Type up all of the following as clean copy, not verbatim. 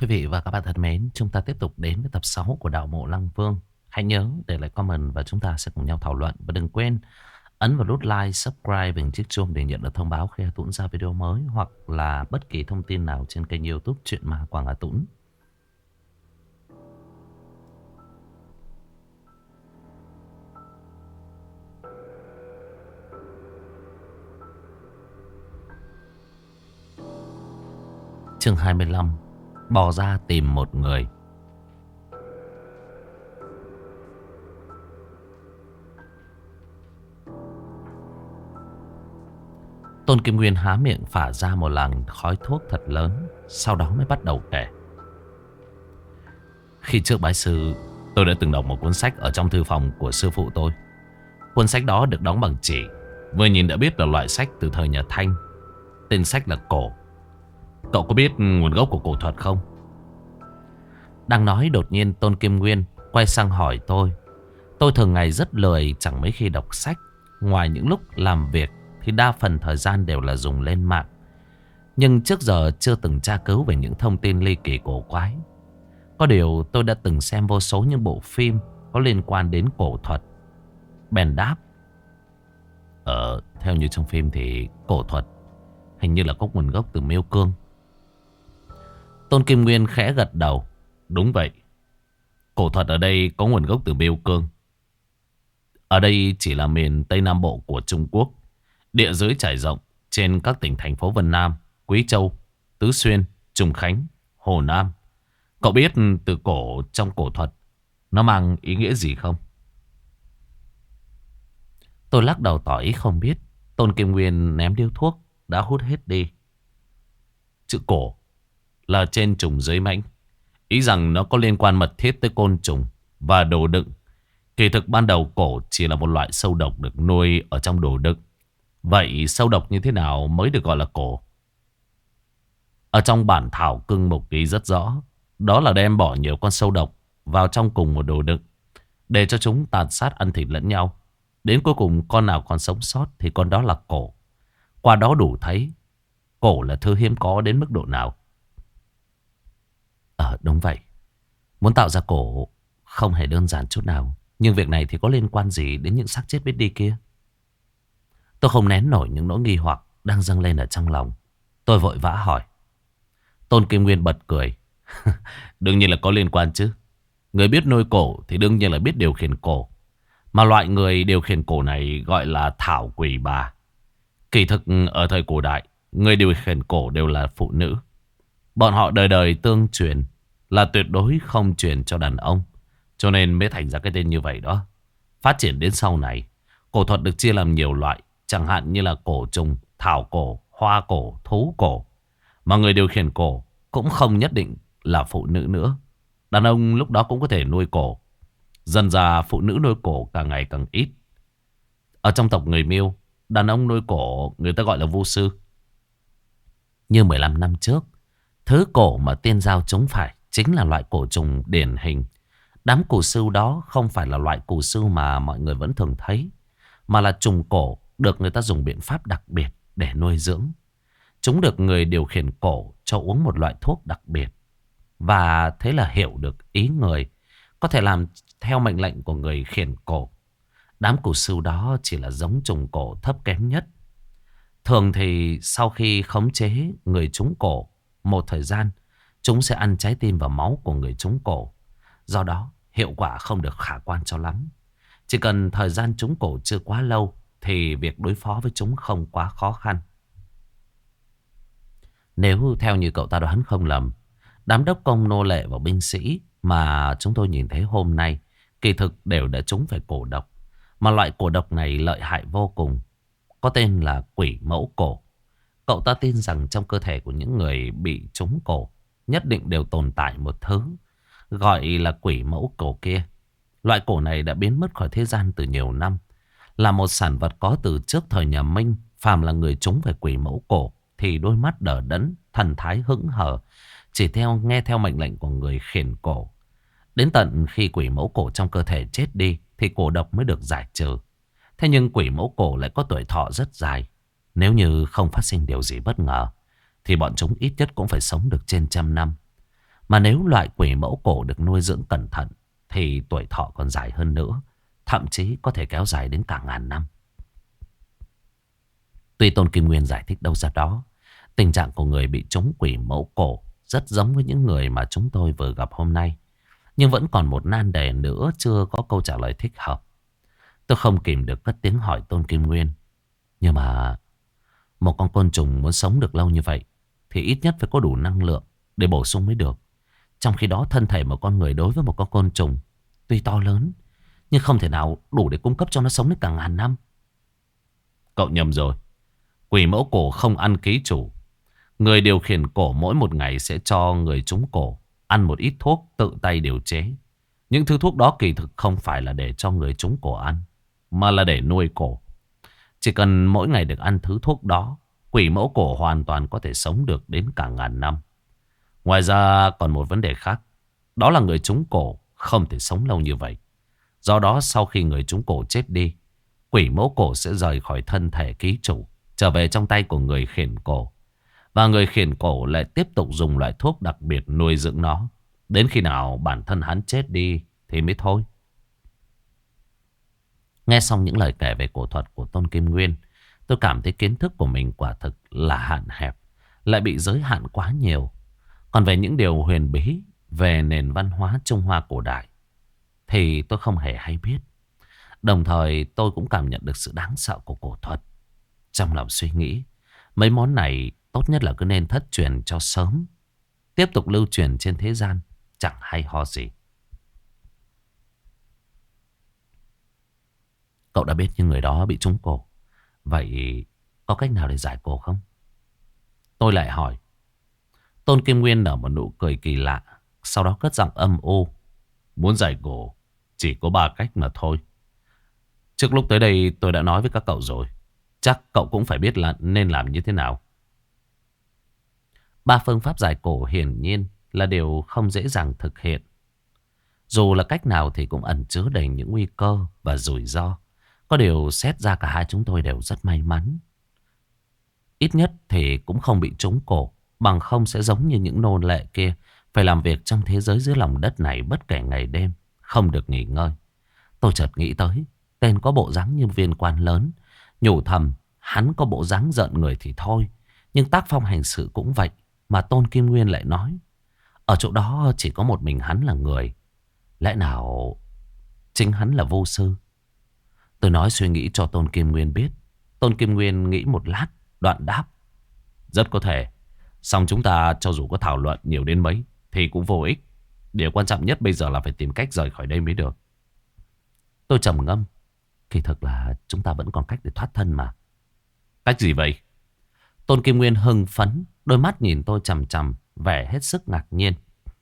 Quý vị và các bạn thân mến, chúng ta tiếp tục đến với tập 6 của Đạo Mộ Lăng Vương. Hãy nhớ để lại comment và chúng ta sẽ cùng nhau thảo luận. Và đừng quên ấn vào nút like, subscribe và chiếc chuông để nhận được thông báo khi Hà Tũng ra video mới hoặc là bất kỳ thông tin nào trên kênh YouTube Chuyện Ma Quảng Hà Tũng. Chương 25: Bò ra tìm một người. Tôn Kim Nguyên há miệng phả ra một làn khói thuốc thật lớn, sau đó mới bắt đầu kể. Khi trước bái sư, tôi đã từng đọc một cuốn sách ở trong thư phòng của sư phụ tôi. Cuốn sách đó được đóng bằng chỉ, vừa nhìn đã biết là loại sách từ thời nhà Thanh. Tên sách là Cổ. Cậu có biết nguồn gốc của cổ thuật không? Đang nói đột nhiên Tôn Kim Nguyên quay sang hỏi tôi. Tôi thường ngày rất lười, chẳng mấy khi đọc sách. Ngoài những lúc làm việc thì đa phần thời gian đều là dùng lên mạng. Nhưng trước giờ chưa từng tra cứu về những thông tin ly kỳ cổ quái. Có điều tôi đã từng xem vô số những bộ phim có liên quan đến cổ thuật. Bèn đáp: theo như trong phim thì cổ thuật hình như là có nguồn gốc từ Miêu Cương. Tôn Kim Nguyên khẽ gật đầu. Đúng vậy, cổ thuật ở đây có nguồn gốc từ Miêu Cương. Ở đây chỉ là miền Tây Nam Bộ của Trung Quốc. Địa giới trải rộng trên các tỉnh thành phố Vân Nam, Quý Châu, Tứ Xuyên, Trùng Khánh, Hồ Nam. Cậu biết từ cổ trong cổ thuật nó mang ý nghĩa gì không? Tôi lắc đầu tỏ ý không biết. Tôn Kim Nguyên ném điếu thuốc đã hút hết đi. Chữ cổ là trên trùng dưới mãnh, ý rằng nó có liên quan mật thiết tới côn trùng và đồ đựng. Kỳ thực ban đầu cổ chỉ là một loại sâu độc được nuôi ở trong đồ đựng. Vậy sâu độc như thế nào mới được gọi là cổ? Ở trong bản thảo cưng mục ghi rất rõ. Đó là đem bỏ nhiều con sâu độc vào trong cùng một đồ đựng, để cho chúng tàn sát ăn thịt lẫn nhau. Đến cuối cùng con nào còn sống sót thì con đó là cổ. Qua đó đủ thấy cổ là thứ hiếm có đến mức độ nào. Đúng vậy. Muốn tạo ra cổ không hề đơn giản chút nào. Nhưng việc này thì có liên quan gì đến những xác chết biết đi kia? Tôi không nén nổi những nỗi nghi hoặc đang dâng lên ở trong lòng. Tôi vội vã hỏi. Tôn Kim Nguyên bật cười. Đương nhiên là có liên quan chứ. Người biết nuôi cổ thì đương nhiên là biết điều khiển cổ. Mà loại người điều khiển cổ này gọi là thảo quỷ bà. Kỳ thực ở thời cổ đại, người điều khiển cổ đều là phụ nữ. Bọn họ đời đời tương truyền, là tuyệt đối không truyền cho đàn ông. Cho nên mới thành ra cái tên như vậy đó. Phát triển đến sau này, cổ thuật được chia làm nhiều loại. Chẳng hạn như là cổ trùng, thảo cổ, hoa cổ, thú cổ. Mà người điều khiển cổ cũng không nhất định là phụ nữ nữa. Đàn ông lúc đó cũng có thể nuôi cổ. Dần ra phụ nữ nuôi cổ càng ngày càng ít. Ở trong tộc người Miêu, đàn ông nuôi cổ người ta gọi là vu sư. Như 15 năm trước, thứ cổ mà tiên giao chúng phải chính là loại cổ trùng điển hình. Đám cù sưu đó không phải là loại cù sưu mà mọi người vẫn thường thấy, mà là trùng cổ được người ta dùng biện pháp đặc biệt để nuôi dưỡng. Chúng được người điều khiển cổ cho uống một loại thuốc đặc biệt. Và thế là hiểu được ý người, có thể làm theo mệnh lệnh của người khiển cổ. Đám cù sưu đó chỉ là giống trùng cổ thấp kém nhất. Thường thì sau khi khống chế người trúng cổ một thời gian, chúng sẽ ăn trái tim và máu của người trúng cổ. Do đó hiệu quả không được khả quan cho lắm. Chỉ cần thời gian trúng cổ chưa quá lâu thì việc đối phó với chúng không quá khó khăn. Nếu theo như cậu ta đoán không lầm, đám đốc công nô lệ và binh sĩ mà chúng tôi nhìn thấy hôm nay kỳ thực đều đã trúng phải cổ độc. Mà loại cổ độc này lợi hại vô cùng, có tên là quỷ mẫu cổ. Cậu ta tin rằng trong cơ thể của những người bị trúng cổ nhất định đều tồn tại một thứ gọi là quỷ mẫu cổ kia. Loại cổ này đã biến mất khỏi thế gian từ nhiều năm, là một sản vật có từ trước thời nhà Minh. Phàm là người trúng phải quỷ mẫu cổ thì đôi mắt đờ đẫn, thần thái hững hờ, chỉ nghe theo mệnh lệnh của người khiển cổ. Đến tận khi quỷ mẫu cổ trong cơ thể chết đi thì cổ độc mới được giải trừ. Thế nhưng quỷ mẫu cổ lại có tuổi thọ rất dài. Nếu như không phát sinh điều gì bất ngờ thì bọn chúng ít nhất cũng phải sống được trên 100 năm. Mà nếu loại quỷ mẫu cổ được nuôi dưỡng cẩn thận thì tuổi thọ còn dài hơn nữa. Thậm chí có thể kéo dài đến cả ngàn năm. Tuy Tôn Kim Nguyên giải thích đâu ra đó, tình trạng của người bị trúng quỷ mẫu cổ rất giống với những người mà chúng tôi vừa gặp hôm nay. Nhưng vẫn còn một nan đề nữa chưa có câu trả lời thích hợp. Tôi không kìm được cất tiếng hỏi Tôn Kim Nguyên. Nhưng mà một con côn trùng muốn sống được lâu như vậy thì ít nhất phải có đủ năng lượng để bổ sung mới được. Trong khi đó thân thể một con người đối với một con côn trùng tuy to lớn nhưng không thể nào đủ để cung cấp cho nó sống đến cả ngàn năm. Cậu nhầm rồi. Quỷ mẫu cổ không ăn ký chủ. Người điều khiển cổ mỗi một ngày sẽ cho người trúng cổ ăn một ít thuốc tự tay điều chế. Những thứ thuốc đó kỳ thực không phải là để cho người trúng cổ ăn, mà là để nuôi cổ. Chỉ cần mỗi ngày được ăn thứ thuốc đó, quỷ mẫu cổ hoàn toàn có thể sống được đến cả ngàn năm. Ngoài ra còn một vấn đề khác. Đó là người trúng cổ không thể sống lâu như vậy. Do đó sau khi người trúng cổ chết đi, quỷ mẫu cổ sẽ rời khỏi thân thể ký chủ, trở về trong tay của người khiển cổ. Và người khiển cổ lại tiếp tục dùng loại thuốc đặc biệt nuôi dưỡng nó. Đến khi nào bản thân hắn chết đi thì mới thôi. Nghe xong những lời kể về cổ thuật của Tôn Kim Nguyên, tôi cảm thấy kiến thức của mình quả thực là hạn hẹp, lại bị giới hạn quá nhiều. Còn về những điều huyền bí về nền văn hóa Trung Hoa cổ đại thì tôi không hề hay biết. Đồng thời tôi cũng cảm nhận được sự đáng sợ của cổ thuật. Trong lòng suy nghĩ, mấy món này tốt nhất là cứ nên thất truyền cho sớm. Tiếp tục lưu truyền trên thế gian chẳng hay ho gì. Cậu đã biết những người đó bị trúng cổ. Vậy có cách nào để giải cổ không? Tôi lại hỏi. Tôn Kim Nguyên nở một nụ cười kỳ lạ, sau đó cất giọng âm u. Muốn giải cổ chỉ có 3 cách mà thôi. Trước lúc tới đây tôi đã nói với các cậu rồi. Chắc cậu cũng phải biết là nên làm như thế nào. 3 phương pháp giải cổ hiển nhiên là điều không dễ dàng thực hiện. Dù là cách nào thì cũng ẩn chứa đầy những nguy cơ và rủi ro. Có điều xét ra cả hai chúng tôi đều rất may mắn. Ít nhất thì cũng không bị trúng cổ. Bằng không sẽ giống như những nô lệ kia, phải làm việc trong thế giới dưới lòng đất này bất kể ngày đêm, không được nghỉ ngơi. Tôi chợt nghĩ tới tên có bộ dáng như viên quan lớn, nhủ thầm hắn có bộ dáng giận người thì thôi, nhưng tác phong hành sự cũng vậy. Mà Tôn Kim Nguyên lại nói ở chỗ đó chỉ có một mình hắn là người. Lẽ nào chính hắn là vô sư? Tôi nói suy nghĩ cho Tôn Kim Nguyên biết. Tôn Kim Nguyên nghĩ một lát, đoạn đáp. Rất có thể. Song chúng ta cho dù có thảo luận nhiều đến mấy thì cũng vô ích. Điều quan trọng nhất bây giờ là phải tìm cách rời khỏi đây mới được. Tôi trầm ngâm. Kỳ thực là chúng ta vẫn còn cách để thoát thân mà. Cách gì vậy? Tôn Kim Nguyên hưng phấn, đôi mắt nhìn tôi chằm chằm, vẻ hết sức ngạc nhiên.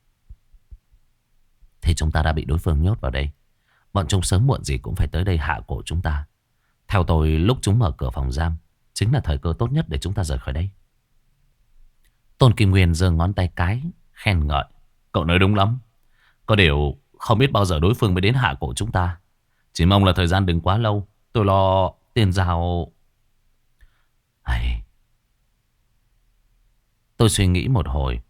Thì chúng ta đã bị đối phương nhốt vào đây. Bọn chúng sớm muộn gì cũng phải tới đây hạ cổ chúng ta. Theo tôi, lúc chúng mở cửa phòng giam chính là thời cơ tốt nhất để chúng ta rời khỏi đây. Tôn Kim Nguyên giơ ngón tay cái, khen ngợi. Cậu nói đúng lắm. Có điều không biết bao giờ đối phương mới đến hạ cổ chúng ta. Chỉ mong là thời gian đừng quá lâu. Tôi lo tiền giao. Tôi suy nghĩ một hồi.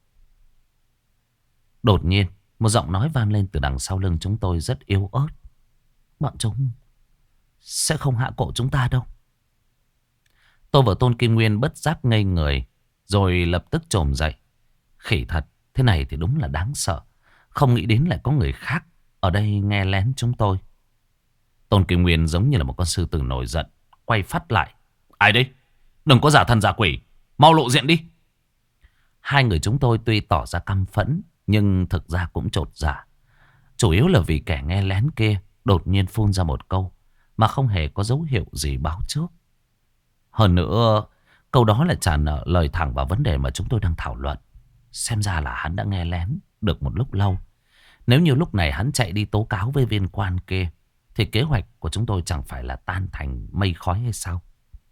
Đột nhiên một giọng nói vang lên từ đằng sau lưng chúng tôi rất yếu ớt. Bọn chúng sẽ không hạ cổ chúng ta đâu. Tôi và Tôn Kim Nguyên bất giác ngây người, rồi lập tức chồm dậy. Khỉ thật, thế này thì đúng là đáng sợ. Không nghĩ đến lại có người khác ở đây nghe lén chúng tôi. Tôn Kim Nguyên giống như là một con sư tử nổi giận, quay phát lại. Ai đấy? Đừng có giả thần giả quỷ, mau lộ diện đi. Hai người chúng tôi tuy tỏ ra căm phẫn, nhưng thực ra cũng chột dạ. Chủ yếu là vì kẻ nghe lén kia đột nhiên phun ra một câu mà không hề có dấu hiệu gì báo trước. Hơn nữa, câu đó lại trả lời thẳng vào vấn đề mà chúng tôi đang thảo luận. Xem ra là hắn đã nghe lén được một lúc lâu. Nếu như lúc này hắn chạy đi tố cáo với viên quan kia thì kế hoạch của chúng tôi chẳng phải là tan thành mây khói hay sao?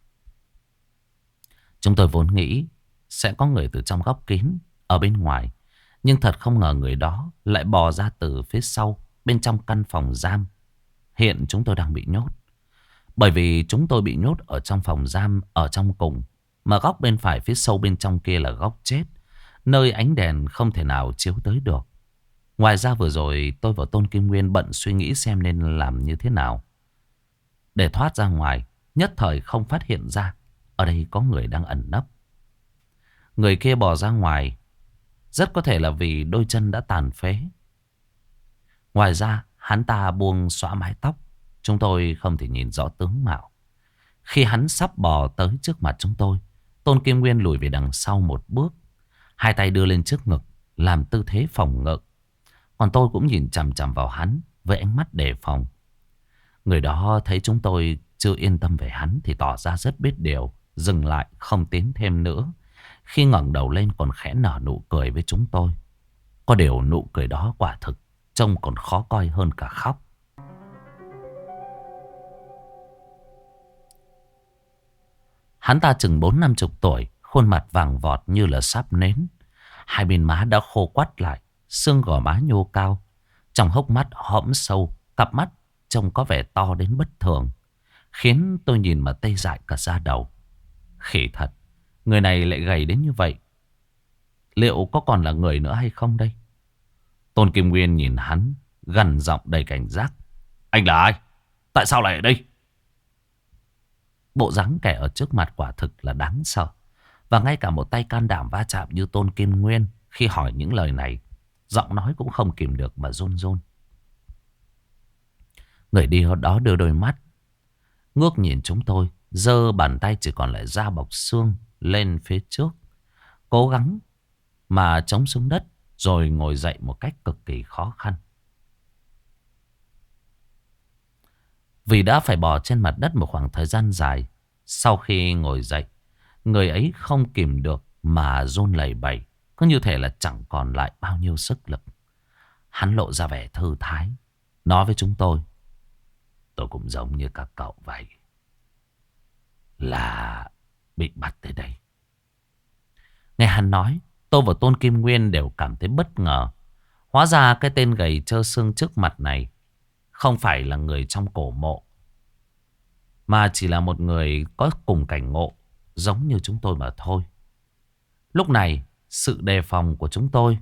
Chúng tôi vốn nghĩ sẽ có người từ trong góc kín ở bên ngoài, nhưng thật không ngờ người đó lại bò ra từ phía sau bên trong căn phòng giam. Hiện chúng tôi đang bị nhốt. Bởi vì chúng tôi bị nhốt ở trong phòng giam ở trong cùng, mà góc bên phải phía sâu bên trong kia là góc chết. nơi ánh đèn không thể nào chiếu tới được. Ngoài ra vừa rồi tôi và Tôn Kim Nguyên bận suy nghĩ xem nên làm như thế nào để thoát ra ngoài. Nhất thời không phát hiện ra ở đây có người đang ẩn nấp. Người kia bò ra ngoài rất có thể là vì đôi chân đã tàn phế. Ngoài ra hắn ta buông xõa mái tóc, chúng tôi không thể nhìn rõ tướng mạo. Khi hắn sắp bò tới trước mặt chúng tôi, Tôn Kim Nguyên lùi về đằng sau một bước, hai tay đưa lên trước ngực làm tư thế phòng ngự. Còn tôi cũng nhìn chằm chằm vào hắn với ánh mắt đề phòng. Người đó thấy chúng tôi chưa yên tâm về hắn thì tỏ ra rất biết điều, dừng lại không tiến thêm nữa. Khi ngẩng đầu lên còn khẽ nở nụ cười với chúng tôi. Có điều nụ cười đó quả thực trông còn khó coi hơn cả khóc. Hắn ta chừng 40-50 tuổi, khuôn mặt vàng vọt như là sáp nến. Hai bên má đã khô quắt lại, xương gò má nhô cao. Trong hốc mắt hõm sâu, cặp mắt trông có vẻ to đến bất thường, khiến tôi nhìn mà tê dại cả da đầu. Khỉ thật, người này lại gầy đến như vậy. Liệu có còn là người nữa hay không đây? Tôn Kim Nguyên nhìn hắn, gằn giọng đầy cảnh giác. Anh là ai? Tại sao lại ở đây? Bộ dáng kẻ ở trước mặt quả thực là đáng sợ. Và ngay cả một tay can đảm va chạm như Tôn Kim Nguyên, khi hỏi những lời này, giọng nói cũng không kìm được mà run run. Người đi đó đưa đôi mắt ngước nhìn chúng tôi, giơ bàn tay chỉ còn lại da bọc xương lên phía trước, cố gắng mà chống xuống đất, rồi ngồi dậy một cách cực kỳ khó khăn. Vì đã phải bò trên mặt đất một khoảng thời gian dài, sau khi ngồi dậy, người ấy không kìm được mà run lẩy bẩy, cứ như thể là chẳng còn lại bao nhiêu sức lực. Hắn lộ ra vẻ thư thái, nói với chúng tôi cũng giống như các cậu vậy, là bị bắt tới đây. Nghe hắn nói, tôi và Tôn Kim Nguyên đều cảm thấy bất ngờ. Hóa ra cái tên gầy trơ xương trước mặt này không phải là người trong cổ mộ, mà chỉ là một người có cùng cảnh ngộ giống như chúng tôi mà thôi. Lúc này sự đề phòng của chúng tôi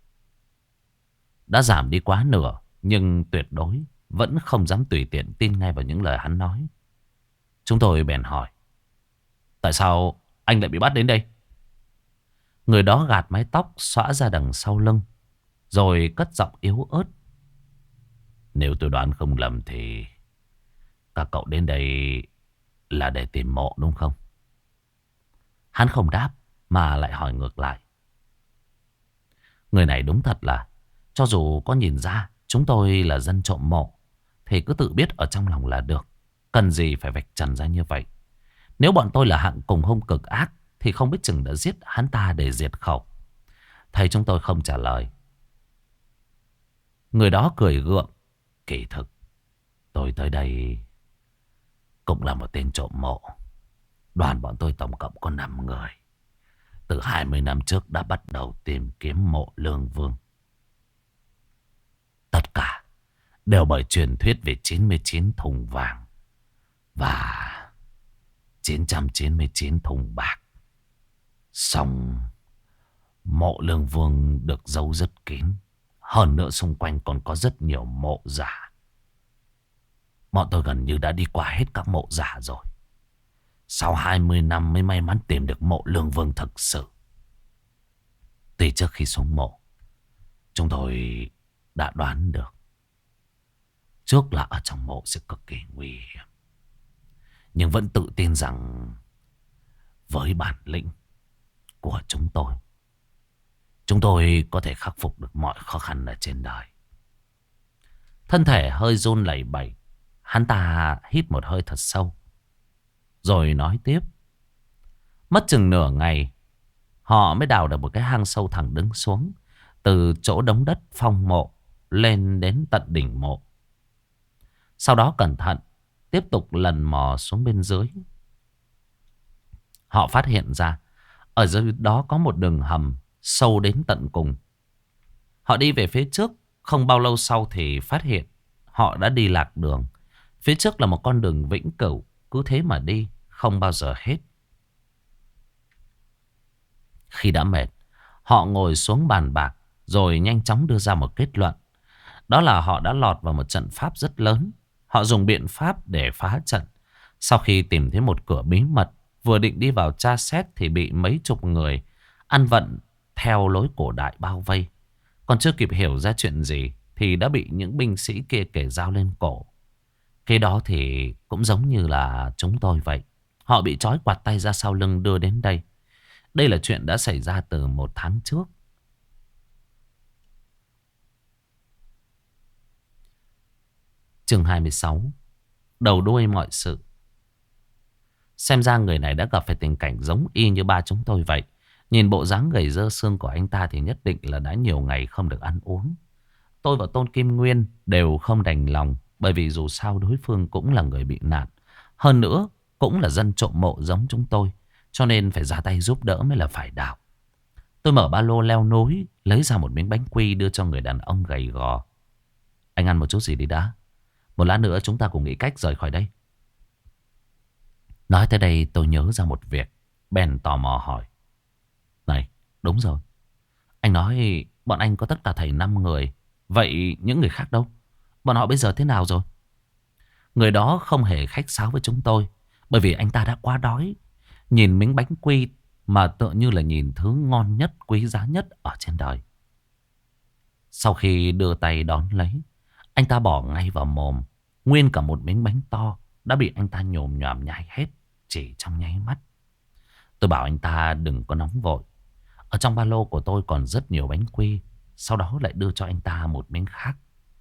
đã giảm đi quá nửa, nhưng tuyệt đối vẫn không dám tùy tiện tin ngay vào những lời hắn nói. Chúng tôi bèn hỏi, tại sao anh lại bị bắt đến đây? Người đó gạt mái tóc xõa ra đằng sau lưng, rồi cất giọng yếu ớt. Nếu tôi đoán không lầm thì các cậu đến đây là để tìm mộ đúng không? Hắn không đáp mà lại hỏi ngược lại. Người này đúng thật là, cho dù có nhìn ra chúng tôi là dân trộm mộ thì cứ tự biết ở trong lòng là được, cần gì phải vạch trần ra như vậy. Nếu bọn tôi là hạng cùng hung cực ác thì không biết chừng đã giết hắn ta để diệt khẩu. Thấy chúng tôi không trả lời, người đó cười gượng. Kỳ thực tôi tới đây cũng là một tên trộm mộ. Đoàn bọn tôi tổng cộng có 5 người. Từ 20 năm trước đã bắt đầu tìm kiếm mộ Lương Vương. Tất cả đều bởi truyền thuyết về 99 thùng vàng và 999 thùng bạc. Xong mộ Lương Vương được giấu rất kín. Hơn nữa xung quanh còn có rất nhiều mộ giả. Bọn tôi gần như đã đi qua hết các mộ giả rồi. Sau 20 năm mới may mắn tìm được mộ Lương Vương thực sự. Từ trước khi xuống mộ, chúng tôi đã đoán được trước là ở trong mộ sẽ cực kỳ nguy hiểm. Nhưng vẫn tự tin rằng với bản lĩnh của chúng tôi có thể khắc phục được mọi khó khăn ở trên đời. Thân thể hơi run lẩy bẩy, hắn ta hít một hơi thật sâu, rồi nói tiếp. Mất chừng nửa ngày, họ mới đào được một cái hang sâu thẳng đứng xuống, từ chỗ đống đất phong mộ lên đến tận đỉnh mộ. Sau đó cẩn thận tiếp tục lần mò xuống bên dưới. Họ phát hiện ra ở dưới đó có một đường hầm sâu đến tận cùng. Họ đi về phía trước, không bao lâu sau thì phát hiện họ đã đi lạc đường. Phía trước là một con đường vĩnh cửu, cứ thế mà đi, không bao giờ hết. Khi đã mệt, Họ ngồi xuống bàn bạc rồi nhanh chóng đưa ra một kết luận. Đó là họ đã lọt vào một trận pháp rất lớn. Họ dùng biện pháp để phá trận. Sau khi tìm thấy một cửa bí mật, vừa định đi vào tra xét thì bị mấy chục người ăn vận theo lối cổ đại bao vây. Còn chưa kịp hiểu ra chuyện gì thì đã bị những binh sĩ kia kể dao lên cổ. Cái đó thì cũng giống như là chúng tôi vậy. Họ bị trói quạt tay ra sau lưng đưa đến đây. Đây là chuyện đã xảy ra từ 1 tháng trước. Chương 26. Đầu đuôi mọi sự. Xem ra người này đã gặp phải tình cảnh giống y như ba chúng tôi vậy. Nhìn bộ dáng gầy dơ xương của anh ta thì nhất định là đã nhiều ngày không được ăn uống. Tôi và Tôn Kim Nguyên đều không đành lòng, bởi vì dù sao đối phương cũng là người bị nạn. Hơn nữa cũng là dân trộm mộ giống chúng tôi, cho nên phải ra tay giúp đỡ mới là phải đạo. Tôi mở ba lô leo núi, lấy ra một miếng bánh quy đưa cho người đàn ông gầy gò. Anh ăn một chút gì đi đã. Một lát nữa chúng ta cùng nghĩ cách rời khỏi đây. Nói tới đây tôi nhớ ra một việc. Bèn tò mò hỏi. Này, đúng rồi. Anh nói bọn anh có tất cả thầy 5 người. Vậy những người khác đâu? Bọn họ bây giờ thế nào rồi? Người đó không hề khách sáo với chúng tôi, bởi vì anh ta đã quá đói. Nhìn miếng bánh quy mà tựa như là nhìn thứ ngon nhất, quý giá nhất ở trên đời. Sau khi đưa tay đón lấy, anh ta bỏ ngay vào mồm. Nguyên cả một miếng bánh to đã bị anh ta nhồm nhòm nhai hết chỉ trong nháy mắt. Tôi bảo anh ta đừng có nóng vội. Ở trong ba lô của tôi còn rất nhiều bánh quy. Sau đó lại đưa cho anh ta một miếng khác.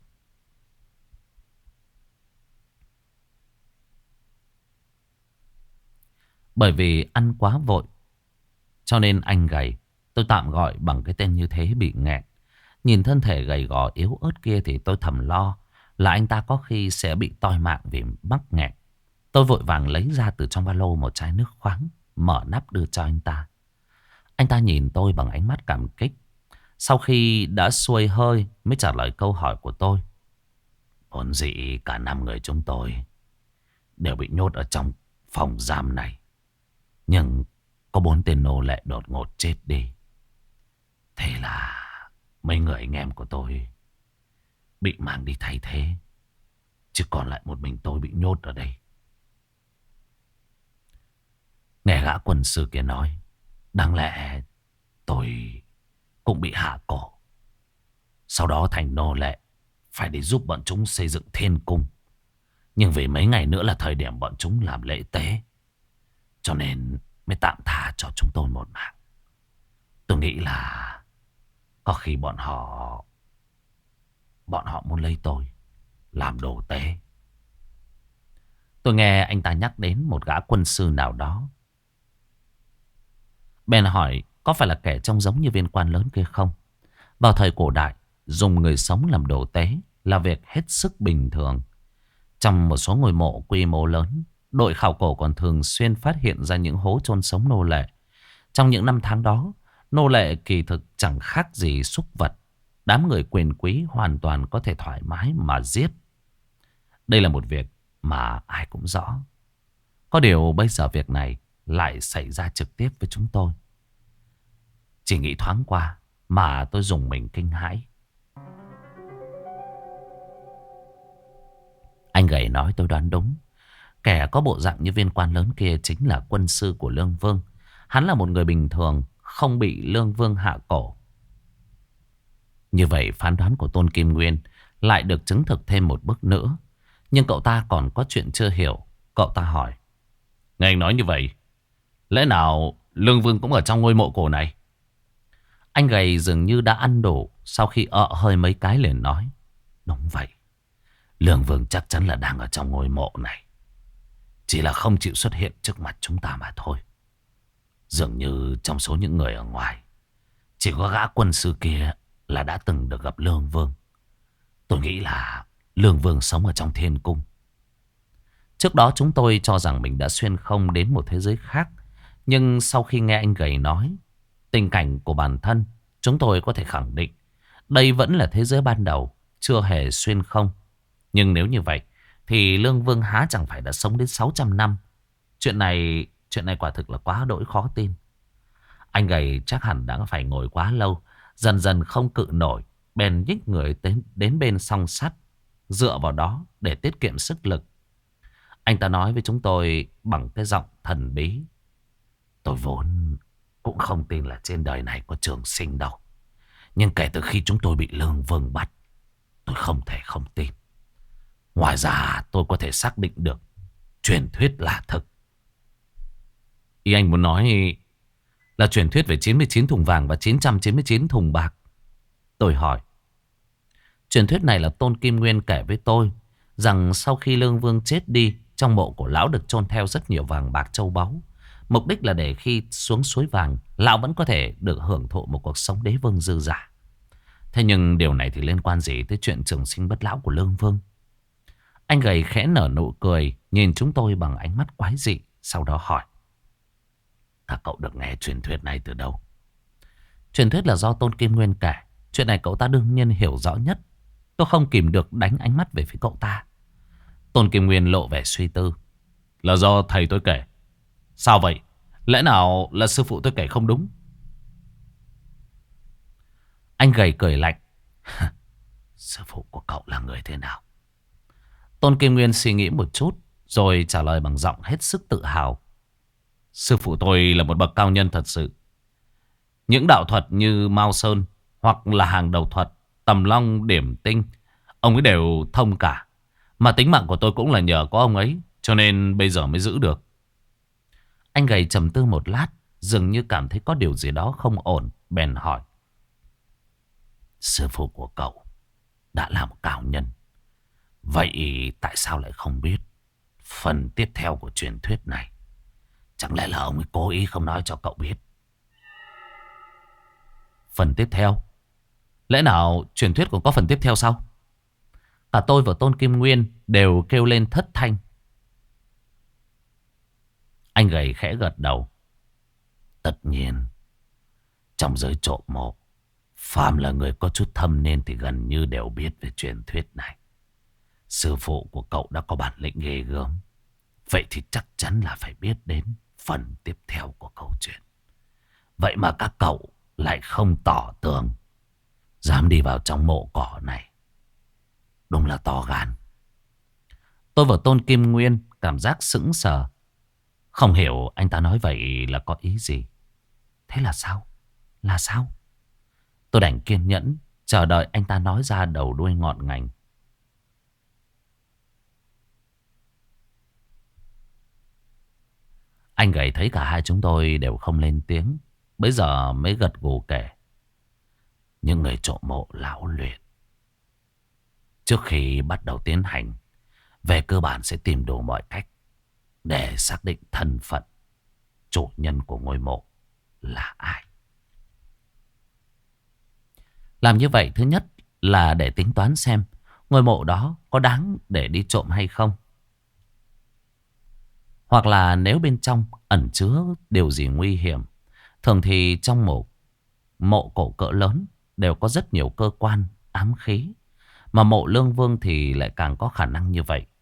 Bởi vì ăn quá vội, cho nên anh gầy, tôi tạm gọi bằng cái tên như thế, bị nghẹn. Nhìn thân thể gầy gò yếu ớt kia thì tôi thầm lo là anh ta có khi sẽ bị toi mạng vì mắc nghẹn. Tôi vội vàng lấy ra từ trong ba lô một chai nước khoáng, mở nắp đưa cho anh ta. Anh ta nhìn tôi bằng ánh mắt cảm kích. Sau khi đã xuôi hơi mới trả lời câu hỏi của tôi. Vốn dĩ cả 5 người chúng tôi đều bị nhốt ở trong phòng giam này. Nhưng có 4 tên nô lệ đột ngột chết đi. Thế là mấy người anh em của tôi bị mang đi thay thế. Chứ còn lại một mình tôi bị nhốt ở đây. Nghe gã quân sư kia nói, đáng lẽ tôi cũng bị hạ cổ. Sau đó thành nô lệ, phải đi giúp bọn chúng xây dựng thiên cung. Nhưng vì mấy ngày nữa là thời điểm bọn chúng làm lễ tế, cho nên mới tạm tha cho chúng tôi một mạng. Tôi nghĩ là có khi bọn họ muốn lấy tôi làm đồ tế. Tôi nghe anh ta nhắc đến một gã quân sư nào đó, bèn hỏi có phải là kẻ trông giống như viên quan lớn kia không. Vào thời cổ đại, dùng người sống làm đồ tế là việc hết sức bình thường. Trong một số ngôi mộ quy mô lớn, đội khảo cổ còn thường xuyên phát hiện ra những hố chôn sống nô lệ. Trong những năm tháng đó, nô lệ kỳ thực chẳng khác gì súc vật. Đám người quyền quý hoàn toàn có thể thoải mái mà giết. Đây là một việc mà ai cũng rõ. Có điều bây giờ việc này lại xảy ra trực tiếp với chúng tôi. Chỉ nghĩ thoáng qua mà tôi rùng mình kinh hãi. Anh gầy nói tôi đoán đúng. Kẻ có bộ dạng như viên quan lớn kia chính là quân sư của Lương Vương. Hắn là một người bình thường, không bị Lương Vương hạ cổ. Như vậy phán đoán của Tôn Kim Nguyên lại được chứng thực thêm một bước nữa. Nhưng cậu ta còn có chuyện chưa hiểu. Cậu ta hỏi. Nghe anh nói như vậy, lẽ nào Lương Vương cũng ở trong ngôi mộ cổ này? Anh gầy dường như đã ăn đủ. Sau khi hơi mấy cái liền nói. Đúng vậy, Lương Vương chắc chắn là đang ở trong ngôi mộ này. Chỉ là không chịu xuất hiện trước mặt chúng ta mà thôi. Dường như trong số những người ở ngoài, chỉ có gã quân sư kia là đã từng được gặp Lương Vương. Tôi nghĩ là Lương Vương sống ở trong thiên cung. Trước đó chúng tôi cho rằng mình đã xuyên không đến một thế giới khác. Nhưng sau khi nghe anh gầy nói tình cảnh của bản thân, chúng tôi có thể khẳng định đây vẫn là thế giới ban đầu, chưa hề xuyên không. Nhưng nếu như vậy thì Lương Vương há chẳng phải đã sống đến 600 năm. Chuyện này quả thực là quá đỗi khó tin. Anh gầy chắc hẳn đã phải ngồi quá lâu, dần dần không cự nổi, bèn nhích người đến bên song sắt, dựa vào đó để tiết kiệm sức lực. Anh ta nói với chúng tôi bằng cái giọng thần bí. Tôi vốn cũng không tin là trên đời này có trường sinh đâu. Nhưng kể từ khi chúng tôi bị Lương Vương bắt, tôi không thể không tin. Ngoài ra tôi có thể xác định được truyền thuyết là thực. Ý anh muốn nói là truyền thuyết về 99 thùng vàng và 999 thùng bạc. Tôi hỏi. Truyền thuyết này là Tôn Kim Nguyên kể với tôi rằng sau khi Lương Vương chết đi, trong mộ của lão được chôn theo rất nhiều vàng bạc châu báu. Mục đích là để khi xuống suối vàng, lão vẫn có thể được hưởng thụ một cuộc sống đế vương dư dả. Thế nhưng điều này thì liên quan gì tới chuyện trường sinh bất lão của Lương Vương? Anh gầy khẽ nở nụ cười, nhìn chúng tôi bằng ánh mắt quái dị, sau đó hỏi. Các cậu được nghe truyền thuyết này từ đâu? Truyền thuyết là do Tôn Kim Nguyên kể. Chuyện này cậu ta đương nhiên hiểu rõ nhất. Tôi không kìm được đánh ánh mắt về phía cậu ta. Tôn Kim Nguyên lộ vẻ suy tư. Là do thầy tôi kể. Sao vậy? Lẽ nào là sư phụ tôi kể không đúng? Anh gầy cười lạnh. Sư phụ của cậu là người thế nào? Tôn Kim Nguyên suy nghĩ một chút, rồi trả lời bằng giọng hết sức tự hào. Sư phụ tôi là một bậc cao nhân thật sự. Những đạo thuật như Mao Sơn hoặc là hàng đầu thuật, Tầm Long, Điểm Tinh, ông ấy đều thông cả. Mà tính mạng của tôi cũng là nhờ có ông ấy, cho nên bây giờ mới giữ được. Anh gầy trầm tư một lát, dường như cảm thấy có điều gì đó không ổn, bèn hỏi. Sư phụ của cậu đã là một cao nhân. Vậy tại sao lại không biết phần tiếp theo của truyền thuyết này? Chẳng lẽ là ông ấy cố ý không nói cho cậu biết? Phần tiếp theo? Lẽ nào truyền thuyết còn có phần tiếp theo sao? Cả tôi và Tôn Kim Nguyên đều kêu lên thất thanh. Anh gầy khẽ gật đầu. Tất nhiên, trong giới trộm mộ, phàm là người có chút thâm nên thì gần như đều biết về truyền thuyết này. Sư phụ của cậu đã có bản lĩnh ghê gớm. Vậy thì chắc chắn là phải biết đến phần tiếp theo của câu chuyện. Vậy mà các cậu lại không tỏ tường, dám đi vào trong mộ cỏ này. Đúng là to gan. Tôi và Tôn Kim Nguyên cảm giác sững sờ. Không hiểu anh ta nói vậy là có ý gì. Thế là sao? Là sao? Tôi đành kiên nhẫn chờ đợi anh ta nói ra đầu đuôi ngọn ngành. Anh gầy thấy cả hai chúng tôi đều không lên tiếng, bấy giờ mới gật gù kể. Những người trộm mộ lão luyện, trước khi bắt đầu tiến hành, về cơ bản sẽ tìm đủ mọi cách để xác định thân phận chủ nhân của ngôi mộ là ai. Làm như vậy thứ nhất là để tính toán xem ngôi mộ đó có đáng để đi trộm hay không. Hoặc là nếu bên trong ẩn chứa điều gì nguy hiểm. Thường thì trong mộ cổ cỡ lớn đều có rất nhiều cơ quan ám khí. Mà mộ Lương Vương thì lại càng có khả năng như vậy.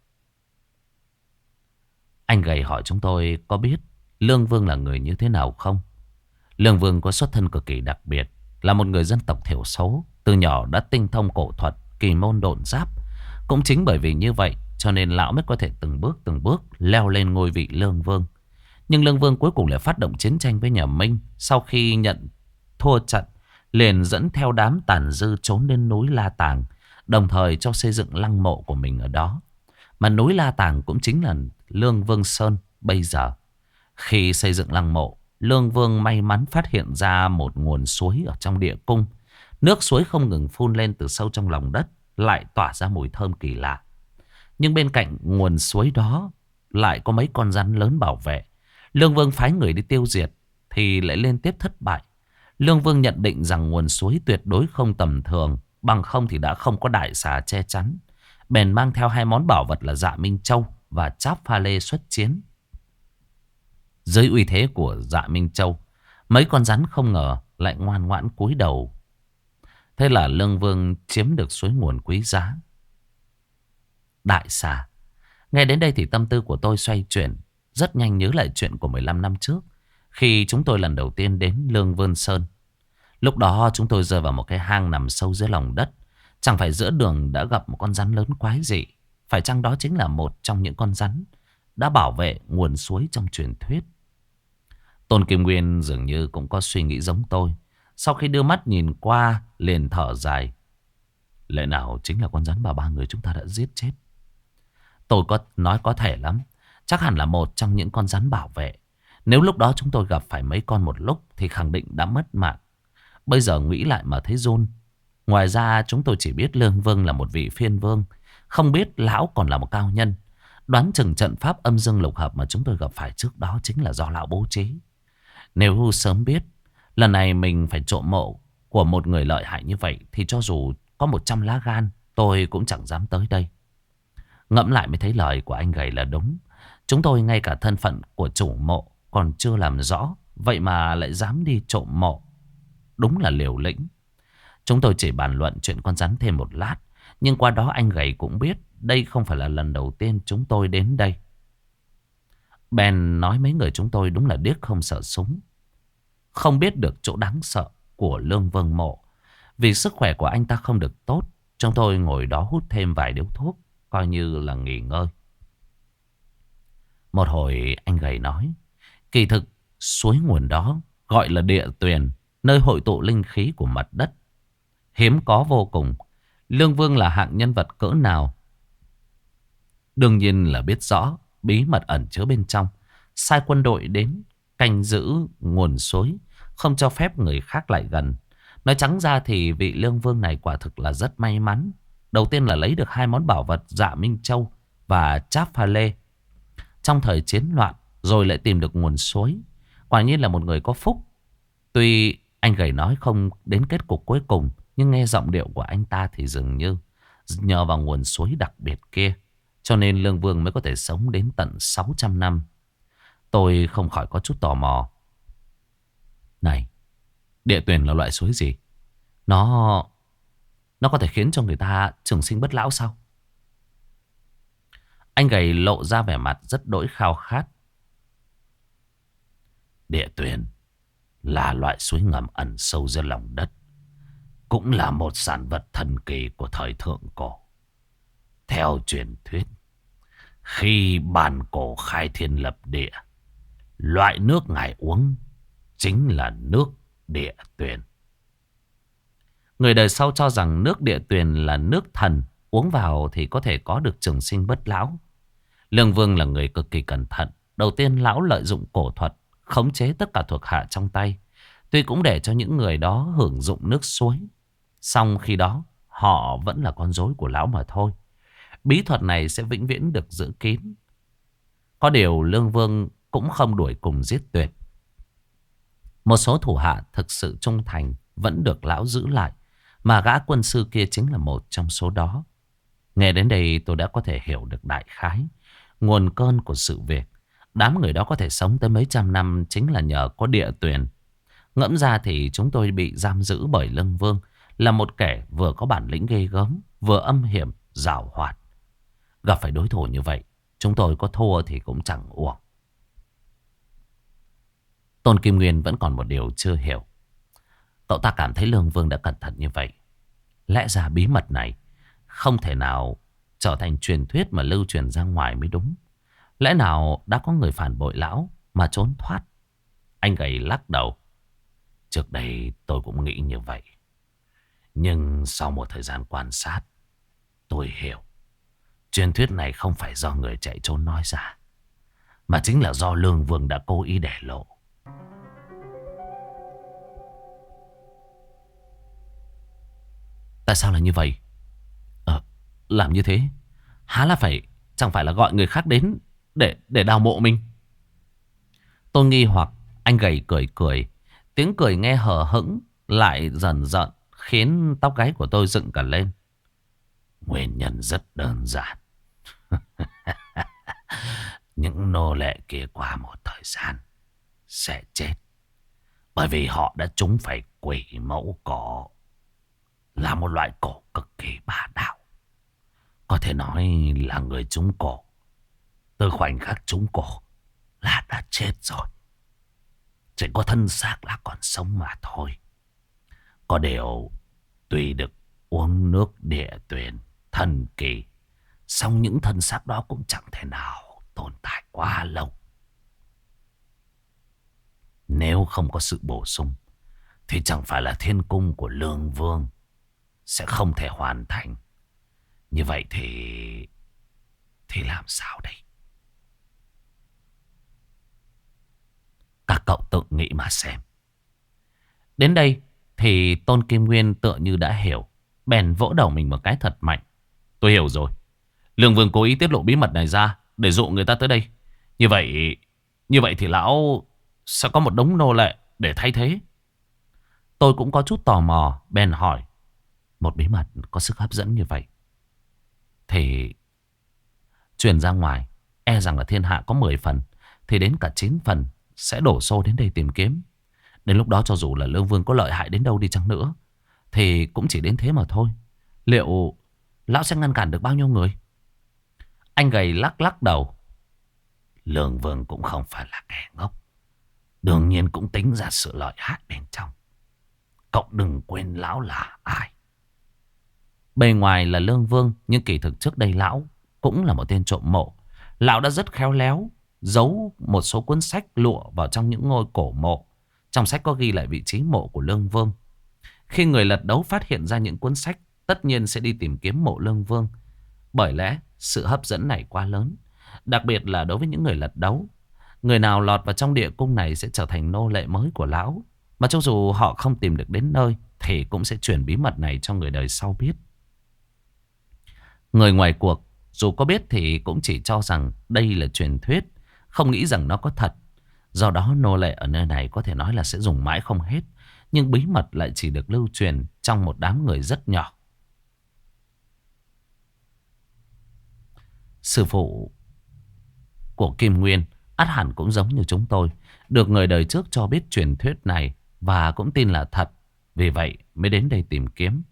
Anh gầy hỏi chúng tôi có biết Lương Vương là người như thế nào không? Lương Vương có xuất thân cực kỳ đặc biệt, là một người dân tộc thiểu số, từ nhỏ đã tinh thông cổ thuật, kỳ môn độn giáp. Cũng chính bởi vì như vậy cho nên lão mới có thể từng bước leo lên ngôi vị Lương Vương. Nhưng Lương Vương cuối cùng lại phát động chiến tranh với nhà Minh. Sau khi nhận thua trận, liền dẫn theo đám tàn dư trốn đến núi La Tàng, đồng thời cho xây dựng lăng mộ của mình ở đó. Mà núi La Tàng cũng chính là Lương Vương Sơn bây giờ. Khi xây dựng lăng mộ, Lương Vương may mắn phát hiện ra một nguồn suối ở trong địa cung. Nước suối không ngừng phun lên từ sâu trong lòng đất, lại tỏa ra mùi thơm kỳ lạ. Nhưng bên cạnh nguồn suối đó lại có mấy con rắn lớn bảo vệ. Lương Vương phái người đi tiêu diệt thì lại liên tiếp thất bại. Lương Vương nhận định rằng nguồn suối tuyệt đối không tầm thường, bằng không thì đã không có đại xà che chắn. Bèn mang theo hai món bảo vật là Dạ Minh Châu và Cháp Pha Lê xuất chiến. Dưới uy thế của Dạ Minh Châu, mấy con rắn không ngờ lại ngoan ngoãn cúi đầu. Thế là Lương Vương chiếm được suối nguồn quý giá. Đại xà. Nghe đến đây thì tâm tư của tôi xoay chuyển, rất nhanh nhớ lại chuyện của 15 năm trước. Khi chúng tôi lần đầu tiên đến Lương Vân Sơn, lúc đó chúng tôi rơi vào một cái hang nằm sâu dưới lòng đất. Chẳng phải giữa đường đã gặp một con rắn lớn quái dị. Phải chăng đó chính là một trong những con rắn đã bảo vệ nguồn suối trong truyền thuyết? Tôn Kim Nguyên dường như cũng có suy nghĩ giống tôi. Sau khi đưa mắt nhìn qua, liền thở dài. Lẽ nào chính là con rắn mà ba người chúng ta đã giết chết? Tôi có nói có thể lắm. Chắc hẳn là một trong những con rắn bảo vệ. Nếu lúc đó chúng tôi gặp phải mấy con một lúc thì khẳng định đã mất mạng. Bây giờ nghĩ lại mà thấy run. Ngoài ra chúng tôi chỉ biết Lương Vương là một vị phiên vương. Không biết lão còn là một cao nhân. Đoán chừng trận pháp âm dương lục hợp mà chúng tôi gặp phải trước đó chính là do lão bố trí. Nếu sớm biết lần này mình phải trộm mộ của một người lợi hại như vậy thì cho dù có 100 lá gan tôi cũng chẳng dám tới đây. Ngẫm lại mới thấy lời của anh Gầy là đúng. Chúng tôi ngay cả thân phận của chủ mộ còn chưa làm rõ, vậy mà lại dám đi trộm mộ. Đúng là liều lĩnh. Chúng tôi chỉ bàn luận chuyện con rắn thêm một lát. Nhưng qua đó anh Gầy cũng biết đây không phải là lần đầu tiên chúng tôi đến đây. Bèn nói mấy người chúng tôi đúng là điếc không sợ súng. Không biết được chỗ đáng sợ của Lương Vương Mộ. Vì sức khỏe của anh ta không được tốt, chúng tôi ngồi đó hút thêm vài điếu thuốc, coi như là nghỉ ngơi. Một hồi anh Gầy nói, kỳ thực suối nguồn đó gọi là địa tuyền, nơi hội tụ linh khí của mặt đất. Hiếm có vô cùng. Lương Vương là hạng nhân vật cỡ nào? Đương nhiên là biết rõ bí mật ẩn chứa bên trong. Sai quân đội đến canh giữ nguồn suối, không cho phép người khác lại gần. Nói trắng ra thì vị Lương Vương này quả thực là rất may mắn. Đầu tiên là lấy được 2 món bảo vật Dạ Minh Châu và Cháp Pha Lê trong thời chiến loạn, rồi lại tìm được nguồn suối. Quả nhiên là một người có phúc. Tuy anh Gầy nói không đến kết cục cuối cùng, nhưng nghe giọng điệu của anh ta thì dường như nhờ vào nguồn suối đặc biệt kia, cho nên Lương Vương mới có thể sống đến tận 600 năm. Tôi không khỏi có chút tò mò. Này, địa tuyền là loại suối gì? Nó có thể khiến cho người ta trường sinh bất lão sao? Anh Gầy lộ ra vẻ mặt rất đỗi khao khát. Địa tuyền là loại suối ngầm ẩn sâu dưới lòng đất, cũng là một sản vật thần kỳ của thời thượng cổ. Theo truyền thuyết, khi bàn cổ khai thiên lập địa, loại nước ngài uống chính là nước địa tuyền. Người đời sau cho rằng nước địa tuyền là nước thần, uống vào thì có thể có được trường sinh bất lão. Lương Vương là người cực kỳ cẩn thận. Đầu tiên lão lợi dụng cổ thuật khống chế tất cả thuộc hạ trong tay, tuy cũng để cho những người đó hưởng dụng nước suối. Song khi đó họ vẫn là con rối của lão mà thôi. Bí thuật này sẽ vĩnh viễn được giữ kín. Có điều Lương Vương cũng không đuổi cùng giết tuyệt. Một số thủ hạ thực sự trung thành vẫn được lão giữ lại, mà gã quân sư kia chính là một trong số đó. Nghe đến đây tôi đã có thể hiểu được đại khái nguồn cơn của sự việc. Đám người đó có thể sống tới mấy trăm năm chính là nhờ có địa tuyền. Ngẫm ra thì chúng tôi bị giam giữ bởi Lương Vương là một kẻ vừa có bản lĩnh ghê gớm, vừa âm hiểm, giàu hoạt. Gặp phải đối thủ như vậy, chúng tôi có thua thì cũng chẳng uổng. Tôn Kim Nguyên vẫn còn một điều chưa hiểu. Cậu ta cảm thấy Lương Vương đã cẩn thận như vậy, lẽ ra bí mật này không thể nào trở thành truyền thuyết mà lưu truyền ra ngoài mới đúng. Lẽ nào đã có người phản bội lão mà trốn thoát? Anh Gầy lắc đầu. Trước đây tôi cũng nghĩ như vậy. Nhưng sau một thời gian quan sát, tôi hiểu truyền thuyết này không phải do người chạy trốn nói ra, mà chính là do Lương Vương đã cố ý để lộ. Tại sao là như vậy? Làm như thế há là chẳng phải là gọi người khác đến để đào mộ mình? Tôi nghi hoặc. Anh Gầy cười cười. Tiếng cười nghe hờ hững lại dần dần khiến tóc gáy của tôi dựng cả lên. Nguyên nhân rất đơn giản. Những nô lệ kia qua một thời gian sẽ chết, bởi vì họ đã trúng phải quỷ mẫu cổ, là một loại cổ cực kỳ bá đạo. Có thể nói là người trúng cổ, từ khoảnh khắc trúng cổ là đã chết rồi. Chỉ có thân xác là còn sống mà thôi. Có điều tuy được uống nước địa tuyền thần kỳ, song những thân xác đó cũng chẳng thể nào tồn tại quá lâu. Nếu không có sự bổ sung thì chẳng phải là thiên cung của Lương Vương sẽ không thể hoàn thành. Như vậy thì làm sao đây? Các cậu tự nghĩ mà xem. Đến đây thì Tôn Kim Nguyên tựa như đã hiểu, bèn vỗ đầu mình một cái thật mạnh. Tôi hiểu rồi. Lương Vương cố ý tiết lộ bí mật này ra để dụ người ta tới đây. Như vậy thì lão sẽ có một đống nô lệ để thay thế. Tôi cũng có chút tò mò, bèn hỏi. Một bí mật có sức hấp dẫn như vậy thì truyền ra ngoài, e rằng là thiên hạ có 10 phần thì đến cả 9 phần sẽ đổ xô đến đây tìm kiếm. Đến lúc đó cho dù là Lương Vương có lợi hại đến đâu đi chăng nữa thì cũng chỉ đến thế mà thôi. Liệu lão sẽ ngăn cản được bao nhiêu người? Anh gầy lắc lắc đầu. Lương Vương cũng không phải là kẻ ngốc, đương nhiên cũng tính ra sự lợi hại bên trong. Cậu đừng quên lão là ai. Bề ngoài là Lương Vương, nhưng kỳ thực trước đây lão cũng là một tên trộm mộ. Lão đã rất khéo léo giấu một số cuốn sách lụa vào trong những ngôi cổ mộ. Trong sách có ghi lại vị trí mộ của Lương Vương. Khi người lật đấu phát hiện ra những cuốn sách, tất nhiên sẽ đi tìm kiếm mộ Lương Vương. Bởi lẽ sự hấp dẫn này quá lớn, đặc biệt là đối với những người lật đấu. Người nào lọt vào trong địa cung này sẽ trở thành nô lệ mới của lão. Mà cho dù họ không tìm được đến nơi thì cũng sẽ truyền bí mật này cho người đời sau biết. Người ngoài cuộc dù có biết thì cũng chỉ cho rằng đây là truyền thuyết, không nghĩ rằng nó có thật. Do đó nô lệ ở nơi này có thể nói là sẽ dùng mãi không hết. Nhưng bí mật lại chỉ được lưu truyền trong một đám người rất nhỏ. Sư phụ của Kim Nguyên ắt hẳn cũng giống như chúng tôi, được người đời trước cho biết truyền thuyết này và cũng tin là thật. Vì vậy mới đến đây tìm kiếm.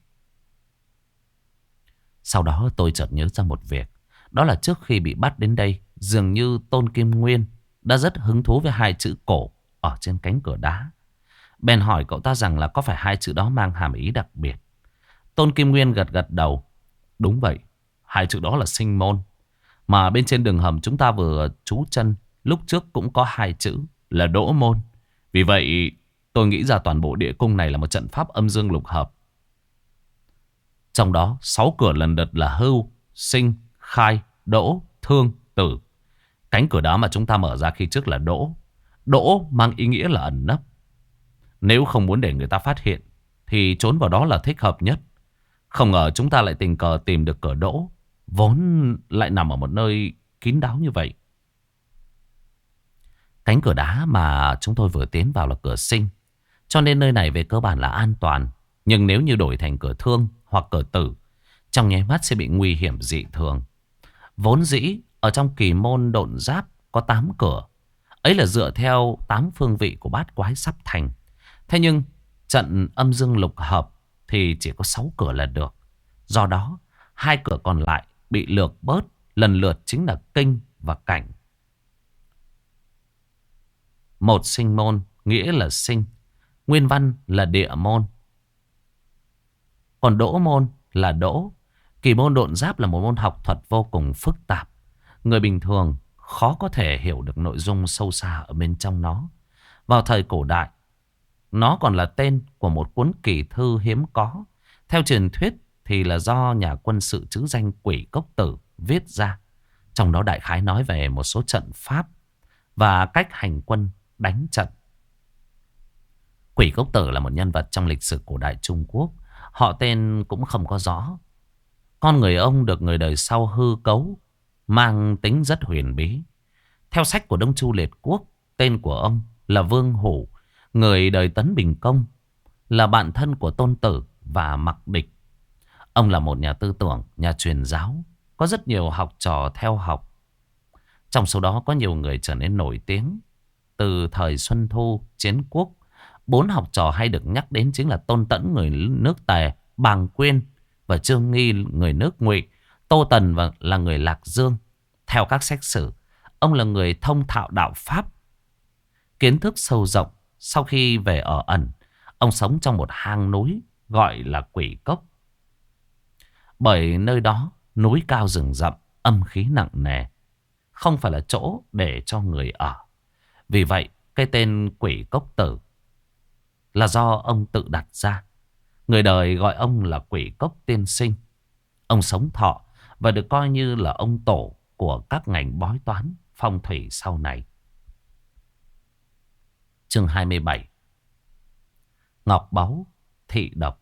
Sau đó tôi chợt nhớ ra một việc. Đó là trước khi bị bắt đến đây, dường như Tôn Kim Nguyên đã rất hứng thú với hai chữ cổ ở trên cánh cửa đá. Bèn hỏi cậu ta rằng là có phải hai chữ đó mang hàm ý đặc biệt. Tôn Kim Nguyên gật gật đầu. Đúng vậy, hai chữ đó là sinh môn. Mà bên trên đường hầm chúng ta vừa trú chân lúc trước cũng có hai chữ là đỗ môn. Vì vậy tôi nghĩ ra toàn bộ địa cung này là một trận pháp âm dương lục hợp. Trong đó 6 cửa lần lượt là hưu, sinh, khai, đỗ, thương, tử. Cánh cửa đá mà chúng ta mở ra khi trước là đỗ. Đỗ mang ý nghĩa là ẩn nấp. Nếu không muốn để người ta phát hiện thì trốn vào đó là thích hợp nhất. Không ngờ chúng ta lại tình cờ tìm được cửa đỗ, vốn lại nằm ở một nơi kín đáo như vậy. Cánh cửa đá mà chúng tôi vừa tiến vào là cửa sinh, cho nên nơi này về cơ bản là an toàn. Nhưng nếu như đổi thành cửa thương hoặc cửa tử, trong nháy mắt sẽ bị nguy hiểm dị thường. Vốn dĩ ở trong kỳ môn độn giáp có 8 cửa. Ấy là dựa theo 8 phương vị của bát quái sắp thành. Thế nhưng trận âm dương lục hợp thì chỉ có 6 cửa là được. Do đó 2 cửa còn lại bị lược bớt, lần lượt chính là kinh và cảnh. Một sinh môn nghĩa là sinh, nguyên văn là địa môn. Còn đỗ môn là đỗ. Kỳ môn độn giáp là một môn học thuật vô cùng phức tạp. Người bình thường khó có thể hiểu được nội dung sâu xa ở bên trong nó. Vào thời cổ đại, nó còn là tên của một cuốn kỳ thư hiếm có. Theo truyền thuyết thì là do nhà quân sự trứ danh Quỷ Cốc Tử viết ra. Trong đó đại khái nói về một số trận pháp và cách hành quân đánh trận. Quỷ Cốc Tử là một nhân vật trong lịch sử cổ đại Trung Quốc. Họ tên cũng không có rõ. Con người ông được người đời sau hư cấu, mang tính rất huyền bí. Theo sách của Đông Chu Liệt Quốc, tên của ông là Vương Hủ, người đời Tấn Bình Công, là bạn thân của Tôn Tử và Mặc Địch. Ông là một nhà tư tưởng, nhà truyền giáo, có rất nhiều học trò theo học. Trong số đó có nhiều người trở nên nổi tiếng. Từ thời Xuân Thu, Chiến Quốc, 4 học trò hay được nhắc đến chính là Tôn Tẫn người nước Tề, Bàng Quyên và Trương Nghi người nước Ngụy, Tô Tần và là người Lạc Dương. Theo các sách sử, ông là người thông thạo đạo pháp, kiến thức sâu rộng, sau khi về ở ẩn, ông sống trong một hang núi gọi là Quỷ Cốc. Bởi nơi đó núi cao rừng rậm, âm khí nặng nề, không phải là chỗ để cho người ở. Vì vậy cái tên Quỷ Cốc Tử là do ông tự đặt ra. Người đời gọi ông là Quỷ Cốc Tiên Sinh. Ông sống thọ và được coi như là ông tổ của các ngành bói toán, phong thủy sau này. Chương 27. Ngọc báu thị độc.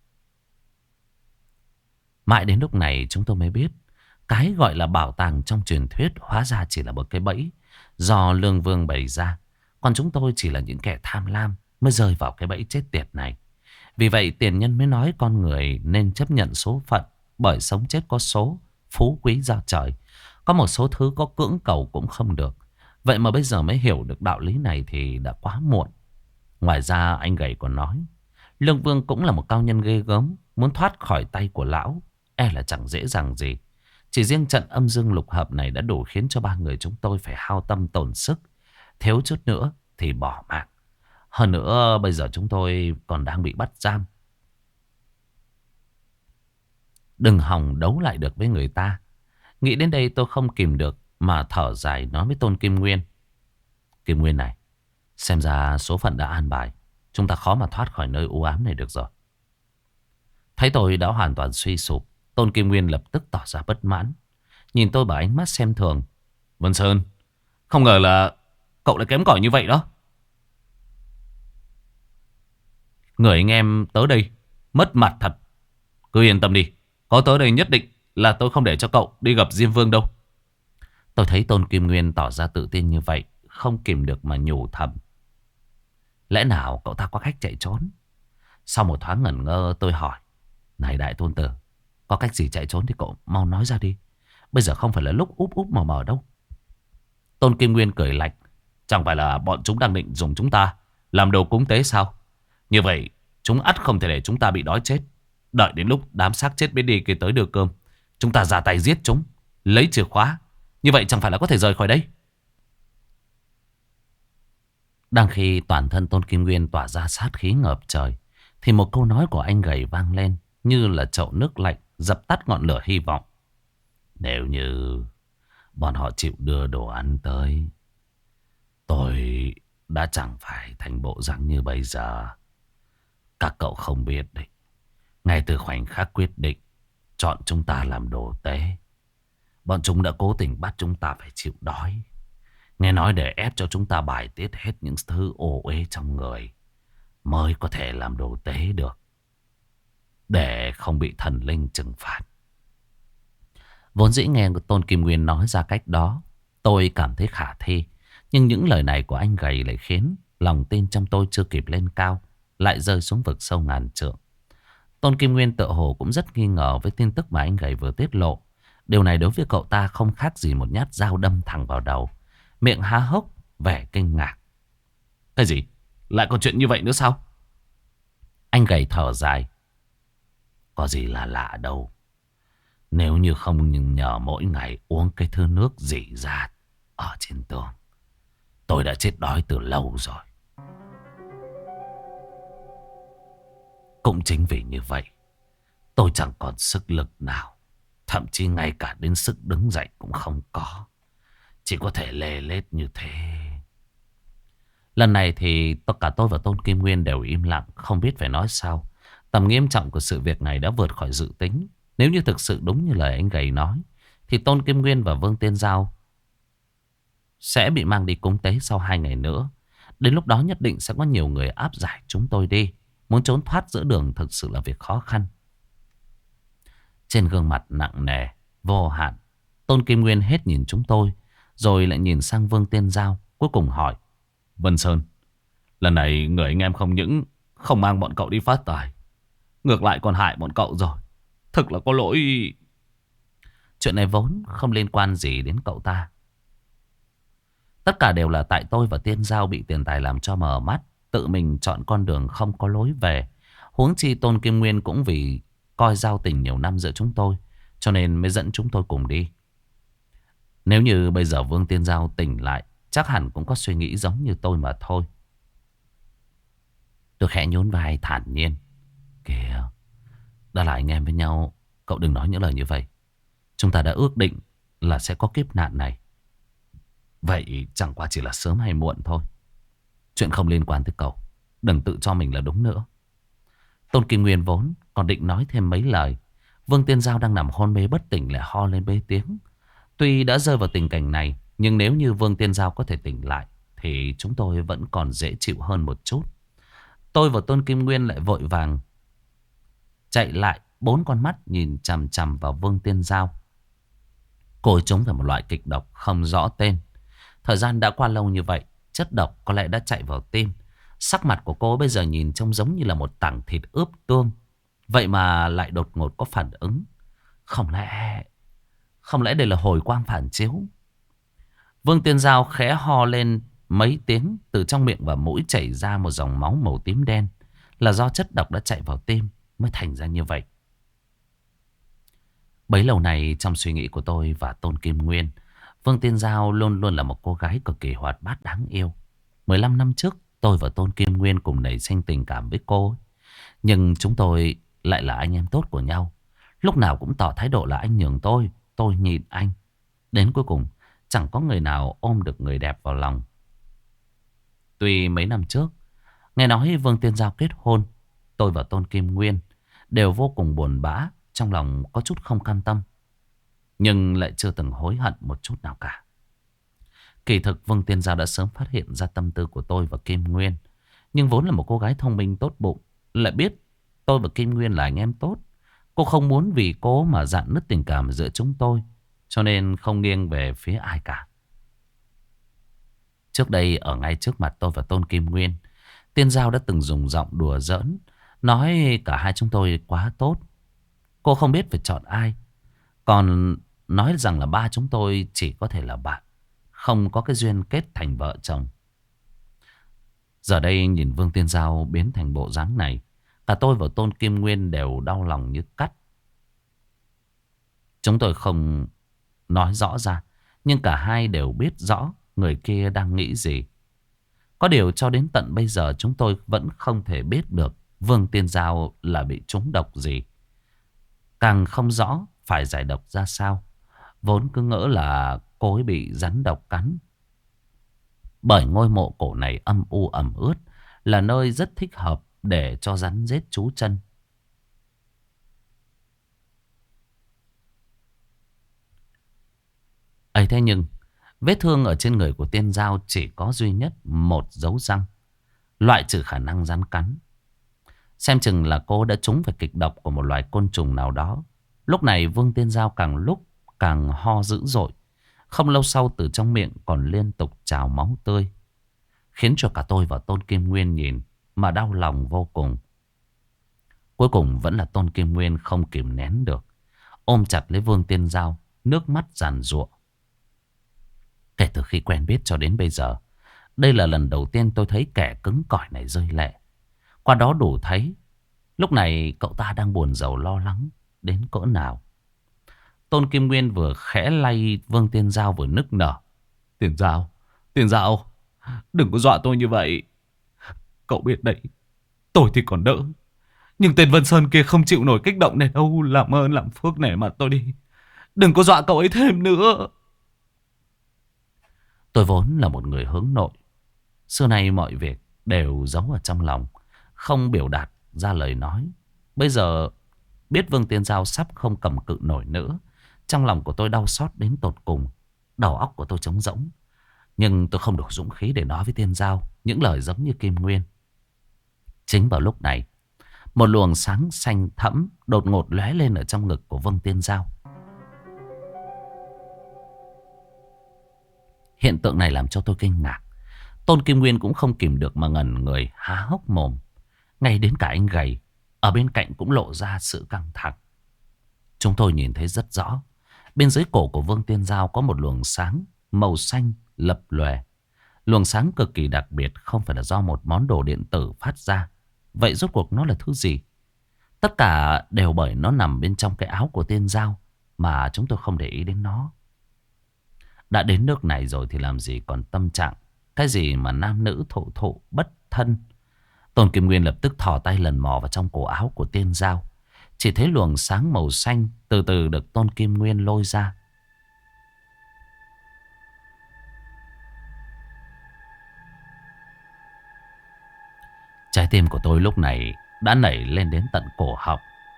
Mãi đến lúc này chúng tôi mới biết, cái gọi là bảo tàng trong truyền thuyết hóa ra chỉ là một cái bẫy do Lương Vương bày ra. Còn chúng tôi chỉ là những kẻ tham lam mới rơi vào cái bẫy chết tiệt này. Vì vậy tiền nhân mới nói con người nên chấp nhận số phận, bởi sống chết có số, phú quý giao trời. Có một số thứ có cưỡng cầu cũng không được. Vậy mà bây giờ mới hiểu được đạo lý này thì đã quá muộn. Ngoài ra anh gầy còn nói, Lương Vương cũng là một cao nhân ghê gớm, muốn thoát khỏi tay của lão e là chẳng dễ dàng gì. Chỉ riêng trận âm dương lục hợp này đã đủ khiến cho ba người chúng tôi phải hao tâm tổn sức, thiếu chút nữa thì bỏ mạng. Hơn nữa bây giờ chúng tôi còn đang bị bắt giam. Đừng hòng đấu lại được với người ta. Nghĩ đến đây tôi không kìm được mà thở dài nói với Tôn Kim Nguyên. Kim Nguyên này, xem ra số phận đã an bài, chúng ta khó mà thoát khỏi nơi u ám này được rồi. Thấy tôi đã hoàn toàn suy sụp, Tôn Kim Nguyên lập tức tỏ ra bất mãn, nhìn tôi bằng ánh mắt xem thường. Vân Sơn, không ngờ là cậu lại kém cỏi như vậy đó. Người anh em tớ đây mất mặt thật. Cứ yên tâm đi, có tớ đây nhất định là tôi không để cho cậu đi gặp Diêm Vương đâu. Tôi thấy Tôn Kim Nguyên tỏ ra tự tin như vậy, không kìm được mà nhủ thầm. Lẽ nào cậu ta có cách chạy trốn? Sau một thoáng ngẩn ngơ tôi hỏi, này đại tôn tử, có cách gì chạy trốn thì cậu mau nói ra đi. Bây giờ không phải là lúc úp úp mở mở đâu. Tôn Kim Nguyên cười lạnh. Chẳng phải là bọn chúng đang định dùng chúng ta làm đồ cúng tế sao? Như vậy chúng ắt không thể để chúng ta bị đói chết. Đợi đến lúc đám xác chết biết đi kia tới đưa cơm, chúng ta ra tay giết chúng, lấy chìa khóa. Như vậy chẳng phải là có thể rời khỏi đây. Đang khi toàn thân Tôn Kim Nguyên tỏa ra sát khí ngập trời, thì một câu nói của anh gầy vang lên như là chậu nước lạnh dập tắt ngọn lửa hy vọng. Nếu như bọn họ chịu đưa đồ ăn tới, tôi đã chẳng phải thành bộ dạng như bây giờ. Các cậu không biết đấy, ngay từ khoảnh khắc quyết định chọn chúng ta làm đồ tế, bọn chúng đã cố tình bắt chúng ta phải chịu đói. Nghe nói để ép cho chúng ta bài tiết hết những thứ ô uế trong người mới có thể làm đồ tế được, để không bị thần linh trừng phạt. Vốn dĩ nghe Tôn Kim Nguyên nói ra cách đó, tôi cảm thấy khả thi. Nhưng những lời này của anh gầy lại khiến lòng tin trong tôi chưa kịp lên cao, lại rơi xuống vực sâu ngàn trượng. Tôn Kim Nguyên tự hồ cũng rất nghi ngờ với tin tức mà anh gầy vừa tiết lộ. Điều này đối với cậu ta không khác gì một nhát dao đâm thẳng vào đầu. Miệng há hốc vẻ kinh ngạc. Cái gì? Lại có chuyện như vậy nữa sao? Anh gầy thở dài. Có gì là lạ đâu. Nếu như không nhờ mỗi ngày uống cái thứ nước rỉ ra ở trên tường, tôi đã chết đói từ lâu rồi. Cũng chính vì như vậy, tôi chẳng còn sức lực nào, thậm chí ngay cả đến sức đứng dậy cũng không có. Chỉ có thể lê lết như thế. Lần này thì tất cả tôi và Tôn Kim Nguyên đều im lặng, không biết phải nói sao. Tầm nghiêm trọng của sự việc này đã vượt khỏi dự tính. Nếu như thực sự đúng như lời anh gầy nói, thì Tôn Kim Nguyên và Vương Tiên Giao sẽ bị mang đi cúng tế sau 2 ngày nữa. Đến lúc đó nhất định sẽ có nhiều người áp giải chúng tôi đi. Muốn trốn thoát giữa đường thực sự là việc khó khăn. Trên gương mặt nặng nề, vô hạn, Tôn Kim Nguyên hết nhìn chúng tôi, rồi lại nhìn sang Vương Tiên Giao, cuối cùng hỏi. Vân Sơn, lần này người anh em không những không mang bọn cậu đi phát tài, ngược lại còn hại bọn cậu rồi. Thực là có lỗi. Chuyện này vốn không liên quan gì đến cậu ta. Tất cả đều là tại tôi và Tiên Giao bị tiền tài làm cho mờ mắt, tự mình chọn con đường không có lối về. Huống chi Tôn Kim Nguyên cũng vì coi giao tình nhiều năm giữa chúng tôi, cho nên mới dẫn chúng tôi cùng đi. Nếu như bây giờ Vương Tiên Giao tỉnh lại, chắc hẳn cũng có suy nghĩ giống như tôi mà thôi. Tôi khẽ nhún vai thản nhiên. Kìa, đã là anh em với nhau, cậu đừng nói những lời như vậy. Chúng ta đã ước định là sẽ có kiếp nạn này. Vậy chẳng qua chỉ là sớm hay muộn thôi. Chuyện không liên quan tới cậu. Đừng tự cho mình là đúng nữa. Tôn Kim Nguyên vốn còn định nói thêm mấy lời. Vương Tiên Giao đang nằm hôn mê bất tỉnh lại ho lên bê tiếng. Tuy đã rơi vào tình cảnh này, nhưng nếu như Vương Tiên Giao có thể tỉnh lại thì chúng tôi vẫn còn dễ chịu hơn một chút. Tôi và Tôn Kim Nguyên lại vội vàng chạy lại, bốn con mắt nhìn chằm chằm vào Vương Tiên Giao. Cô ấy trúng phải một loại kịch độc không rõ tên. Thời gian đã qua lâu như vậy, chất độc có lẽ đã chạy vào tim. Sắc mặt của cô bây giờ nhìn trông giống như là một tảng thịt ướp tương. Vậy mà lại đột ngột có phản ứng. Không lẽ đây là hồi quang phản chiếu? Vương Tiên Giao khẽ ho lên mấy tiếng, từ trong miệng và mũi chảy ra một dòng máu màu tím đen. Là do chất độc đã chạy vào tim mới thành ra như vậy. Bấy lâu này trong suy nghĩ của tôi và Tôn Kim Nguyên, Vương Tiên Giao luôn luôn là một cô gái cực kỳ hoạt bát đáng yêu. 15 năm trước tôi và Tôn Kim Nguyên cùng nảy sinh tình cảm với cô. Nhưng chúng tôi lại là anh em tốt của nhau. Lúc nào cũng tỏ thái độ là anh nhường tôi nhịn anh. Đến cuối cùng chẳng có người nào ôm được người đẹp vào lòng. Tuy mấy năm trước nghe nói Vương Tiên Giao kết hôn, tôi và Tôn Kim Nguyên đều vô cùng buồn bã, trong lòng có chút không cam tâm, nhưng lại chưa từng hối hận một chút nào cả. Kỳ thực Vương Tiên Giao đã sớm phát hiện ra tâm tư của tôi và Kim Nguyên. Nhưng vốn là một cô gái thông minh tốt bụng, lại biết tôi và Kim Nguyên là anh em tốt. Cô không muốn vì cô mà rạn nứt tình cảm giữa chúng tôi, cho nên không nghiêng về phía ai cả. Trước đây ở ngay trước mặt tôi và Tôn Kim Nguyên, Tiên Giao đã từng dùng giọng đùa giỡn, nói cả hai chúng tôi quá tốt. Cô không biết phải chọn ai, còn nói rằng là ba chúng tôi chỉ có thể là bạn, không có cái duyên kết thành vợ chồng. Giờ đây nhìn Vương Tiên Giao biến thành bộ dáng này, cả tôi và Tôn Kim Nguyên đều đau lòng như cắt. Chúng tôi không nói rõ ra, nhưng cả hai đều biết rõ người kia đang nghĩ gì. Có điều cho đến tận bây giờ chúng tôi vẫn không thể biết được Vương Tiên Giao là bị trúng độc gì. Càng không rõ phải giải độc ra sao. Vốn cứ ngỡ là cô ấy bị rắn độc cắn. Bởi ngôi mộ cổ này âm u ẩm ướt, là nơi rất thích hợp để cho rắn rết trú chân. Ấy thế nhưng vết thương ở trên người của Tiên Giao chỉ có duy nhất một dấu răng, loại trừ khả năng rắn cắn. Xem chừng là cô đã trúng phải kịch độc của một loài côn trùng nào đó. Lúc này Vương Tiên Giao càng lúc càng ho dữ dội. Không lâu sau từ trong miệng còn liên tục trào máu tươi, khiến cho cả tôi và Tôn Kim Nguyên nhìn mà đau lòng vô cùng. Cuối cùng vẫn là Tôn Kim Nguyên không kìm nén được, ôm chặt lấy Vương Tiên Giao, nước mắt giàn giụa. Kể từ khi quen biết cho đến bây giờ, đây là lần đầu tiên tôi thấy kẻ cứng cỏi này rơi lệ. Qua đó đủ thấy lúc này cậu ta đang buồn rầu lo lắng đến cỡ nào. Tôn Kim Nguyên vừa khẽ lay Vương Tiên Giao vừa nức nở. Tiên Giao, đừng có dọa tôi như vậy. Cậu biết đấy, tôi thì còn đỡ, nhưng tên Vân Sơn kia không chịu nổi kích động này đâu. Làm ơn làm phước nể mặt tôi đi, đừng có dọa cậu ấy thêm nữa. Tôi vốn là một người hướng nội, xưa nay mọi việc đều giấu ở trong lòng, không biểu đạt ra lời nói. Bây giờ biết Vương Tiên Giao sắp không cầm cự nổi nữa, trong lòng của tôi đau xót đến tột cùng. Đầu óc của tôi trống rỗng, nhưng tôi không đủ dũng khí để nói với Tiên Giao những lời giống như Kim Nguyên. Chính vào lúc này, một luồng sáng xanh thẫm đột ngột lóe lên ở trong ngực của Vương Tiên Giao. Hiện tượng này làm cho tôi kinh ngạc. Tôn Kim Nguyên cũng không kìm được mà ngẩn người há hốc mồm. Ngay đến cả anh gầy ở bên cạnh cũng lộ ra sự căng thẳng. Chúng tôi nhìn thấy rất rõ, bên dưới cổ của Vương Tiên Giao có một luồng sáng màu xanh lập lòe. Luồng sáng cực kỳ đặc biệt, không phải là do một món đồ điện tử phát ra. Vậy rốt cuộc nó là thứ gì? Tất cả đều bởi nó nằm bên trong cái áo của Tiên Giao mà chúng tôi không để ý đến nó. Đã đến nước này rồi thì làm gì còn tâm trạng cái gì mà nam nữ thụ thụ bất thân. Tôn Kim Nguyên lập tức thò tay lần mò vào trong cổ áo của Tiên Giao. Chỉ thấy luồng sáng màu xanh từ từ được Tôn Kim Nguyên lôi ra. Trái tim của tôi lúc này đã nảy lên đến tận cổ họng.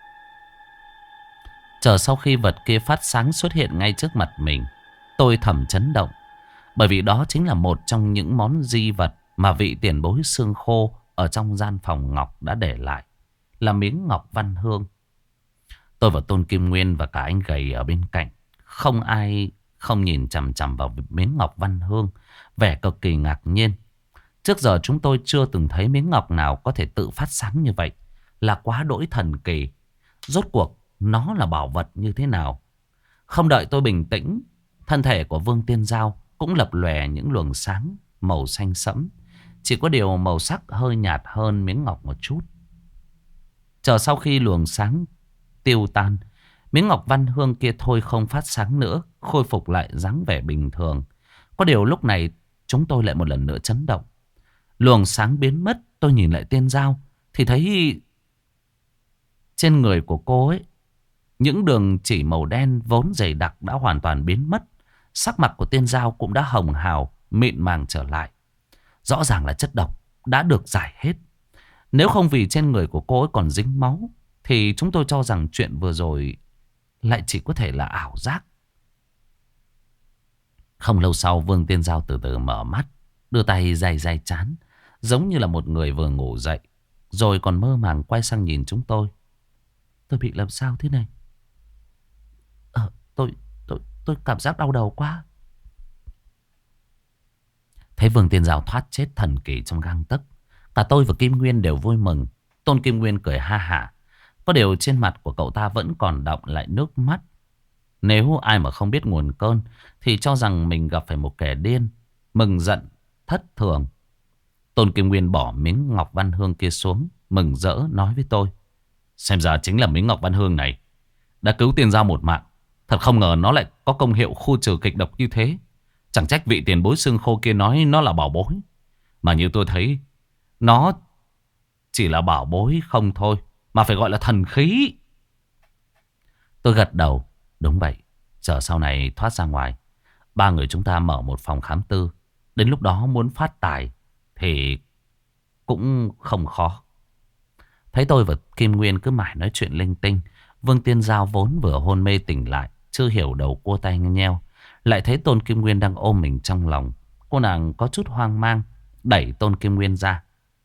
Chờ sau khi vật kia phát sáng xuất hiện ngay trước mặt mình, tôi thầm chấn động. Bởi vì đó chính là một trong những món di vật mà vị tiền bối xương khô ở trong gian phòng ngọc đã để lại. Là miếng ngọc văn hương. Tôi và Tôn Kim Nguyên và cả anh gầy ở bên cạnh, không ai không nhìn chằm chằm vào miếng ngọc văn hương, vẻ cực kỳ ngạc nhiên. Trước giờ chúng tôi chưa từng thấy miếng ngọc nào có thể tự phát sáng như vậy. Là quá đỗi thần kỳ. Rốt cuộc nó là bảo vật như thế nào? Không đợi tôi bình tĩnh, thân thể của Vương Tiên Giao cũng lập lòe những luồng sáng màu xanh sẫm. Chỉ có điều màu sắc hơi nhạt hơn miếng ngọc một chút. Chờ sau khi luồng sáng tiêu tan, miếng ngọc văn hương kia thôi không phát sáng nữa, khôi phục lại dáng vẻ bình thường. Có điều lúc này chúng tôi lại một lần nữa chấn động. Luồng sáng biến mất, tôi nhìn lại Tiên Giao thì thấy trên người của cô ấy, những đường chỉ màu đen vốn dày đặc đã hoàn toàn biến mất. Sắc mặt của Tiên Giao cũng đã hồng hào, mịn màng trở lại. Rõ ràng là chất độc đã được giải hết. Nếu không vì trên người của cô ấy còn dính máu, thì chúng tôi cho rằng chuyện vừa rồi lại chỉ có thể là ảo giác. Không lâu sau, Vương Tiên Giao từ từ mở mắt, đưa tay day day chán, giống như là một người vừa ngủ dậy, rồi còn mơ màng quay sang nhìn chúng tôi. Tôi bị làm sao thế này? Tôi cảm giác đau đầu quá. Thấy Vương Tiên Giao thoát chết thần kỳ trong gang tấc, cả tôi và Kim Nguyên đều vui mừng. Tôn Kim Nguyên cười ha hả. Có điều trên mặt của cậu ta vẫn còn đọng lại nước mắt. Nếu ai mà không biết nguồn cơn thì cho rằng mình gặp phải một kẻ điên, mừng giận, thất thường. Tôn Kim Nguyên bỏ miếng ngọc văn hương kia xuống, mừng rỡ nói với tôi. Xem ra chính là miếng ngọc văn hương này đã cứu Tiên Giao một mạng. Thật không ngờ nó lại có công hiệu khu trừ kịch độc như thế. Chẳng trách vị tiền bối xương khô kia nói nó là bảo bối. Mà như tôi thấy, nó chỉ là bảo bối không thôi, mà phải gọi là thần khí. Tôi gật đầu. Đúng vậy. Giờ sau này thoát ra ngoài, ba người chúng ta mở một phòng khám tư. Đến lúc đó muốn phát tài thì cũng không khó. Thấy tôi và Kim Nguyên cứ mãi nói chuyện linh tinh, Vương Tiên Giao vốn vừa hôn mê tỉnh lại, chưa hiểu đầu cua tay nheo, lại thấy Tôn Kim Nguyên đang ôm mình trong lòng. Cô nàng có chút hoang mang, đẩy Tôn Kim Nguyên ra.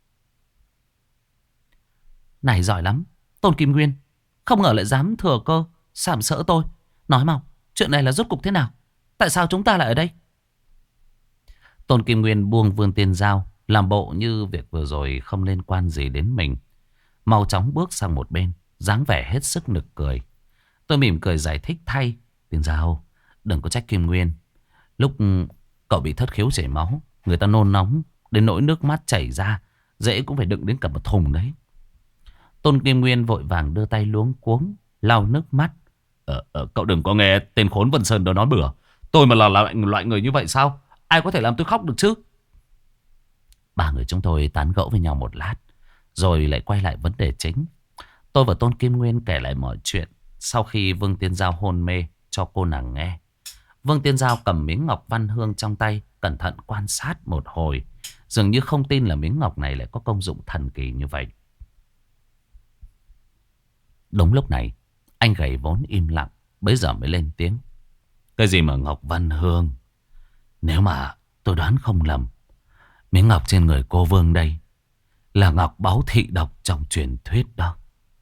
Này giỏi lắm, Tôn Kim Nguyên, không ngờ lại dám thừa cơ sàm sỡ tôi. Nói mau, chuyện này là rốt cục thế nào? Tại sao chúng ta lại ở đây? Tôn Kim Nguyên buông Vương Tiên Giao, làm bộ như việc vừa rồi không liên quan gì đến mình. Mau chóng bước sang một bên, dáng vẻ hết sức nực cười. Tôi mỉm cười giải thích thay. Tiên Giao, đừng có trách Kim Nguyên. Lúc cậu bị thất khiếu chảy máu, người ta nôn nóng đến nỗi nước mắt chảy ra, dễ cũng phải đựng đến cả một thùng đấy. Tôn Kim Nguyên vội vàng đưa tay luống cuống lau nước mắt. Cậu đừng có nghe tên khốn Vân Sơn đó nói bừa. Tôi mà là loại người như vậy sao? Ai có thể làm tôi khóc được chứ? Ba người chúng tôi tán gẫu với nhau một lát, rồi lại quay lại vấn đề chính. Tôi và Tôn Kim Nguyên kể lại mọi chuyện sau khi Vương Tiên Giao hôn mê cho cô nàng nghe. Vương Tiên Giao cầm miếng ngọc văn hương trong tay, cẩn thận quan sát một hồi, dường như không tin là miếng ngọc này lại có công dụng thần kỳ như vậy. Đúng lúc này, anh gầy vốn im lặng bấy giờ mới lên tiếng. Cái gì mà ngọc văn hương? Nếu mà tôi đoán không lầm, miếng ngọc trên người cô Vương đây là ngọc báu thị độc trong truyền thuyết đó.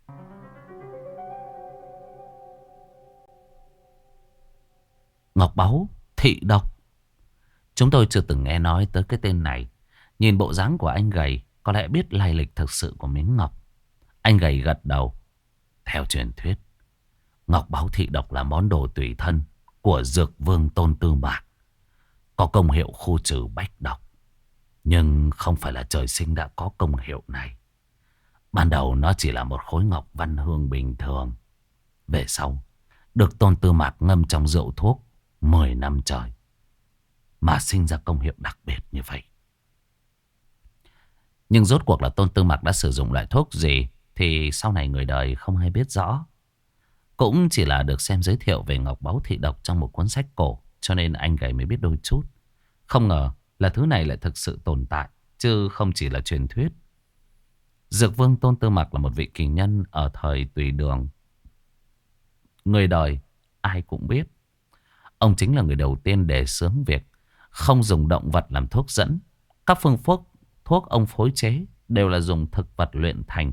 Ngọc báu thị độc? Chúng tôi chưa từng nghe nói tới cái tên này. Nhìn bộ dáng của anh gầy, có lẽ biết lai lịch thực sự của miếng ngọc. Anh gầy gật đầu. Theo truyền thuyết, ngọc báu thị độc là món đồ tùy thân của dược vương Tôn Tư Mạc, có công hiệu khu trừ bách độc. Nhưng không phải là trời sinh đã có công hiệu này. Ban đầu nó chỉ là một khối ngọc văn hương bình thường. Về sau, được Tôn Tư Mạc ngâm trong rượu thuốc 10 năm trời, mà sinh ra công hiệu đặc biệt như vậy. Nhưng rốt cuộc là Tôn Tư Mặc đã sử dụng loại thuốc gì thì sau này người đời không hay biết rõ. Cũng chỉ là được xem giới thiệu về ngọc báu thị độc trong một cuốn sách cổ, cho nên anh gầy mới biết đôi chút. Không ngờ là thứ này lại thực sự tồn tại, chứ không chỉ là truyền thuyết. Dược vương Tôn Tư Mặc là một vị kỳ nhân ở thời Tùy Đường. Người đời ai cũng biết. Ông chính là người đầu tiên đề xướng việc không dùng động vật làm thuốc dẫn. Các phương pháp thuốc ông phối chế đều là dùng thực vật luyện thành.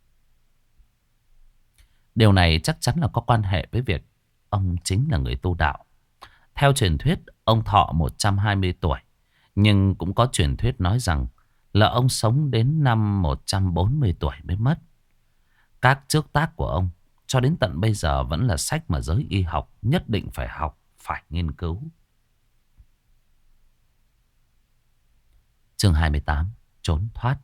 Điều này chắc chắn là có quan hệ với việc ông chính là người tu đạo. Theo truyền thuyết, ông thọ 120 tuổi. Nhưng cũng có truyền thuyết nói rằng là ông sống đến năm 140 tuổi mới mất. Các trước tác của ông cho đến tận bây giờ vẫn là sách mà giới y học nhất định phải học, phải nghiên cứu. Chương 28. Trốn thoát.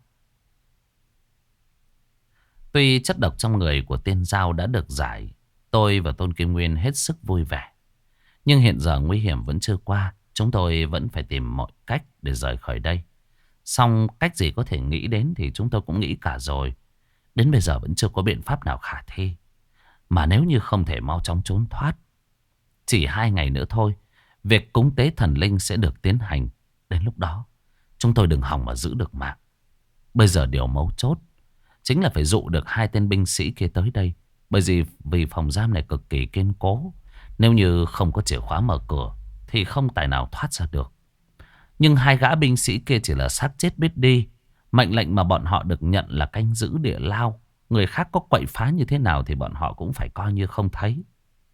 Tuy chất độc trong người của Tiên Giao đã được giải, tôi và Tôn Kim Nguyên hết sức vui vẻ. Nhưng hiện giờ nguy hiểm vẫn chưa qua, chúng tôi vẫn phải tìm mọi cách để rời khỏi đây. Song cách gì có thể nghĩ đến thì chúng tôi cũng nghĩ cả rồi. Đến bây giờ vẫn chưa có biện pháp nào khả thi. Mà nếu như không thể mau chóng trốn thoát, chỉ 2 ngày nữa thôi, việc cúng tế thần linh sẽ được tiến hành. Đến lúc đó, chúng tôi đừng hòng mà giữ được mạng. Bây giờ điều mấu chốt chính là phải dụ được 2 tên binh sĩ kia tới đây. Vì phòng giam này cực kỳ kiên cố. Nếu như không có chìa khóa mở cửa thì không tài nào thoát ra được. Nhưng 2 gã binh sĩ kia chỉ là xác chết biết đi. Mệnh lệnh mà bọn họ được nhận là canh giữ địa lao. Người khác có quậy phá như thế nào thì bọn họ cũng phải coi như không thấy.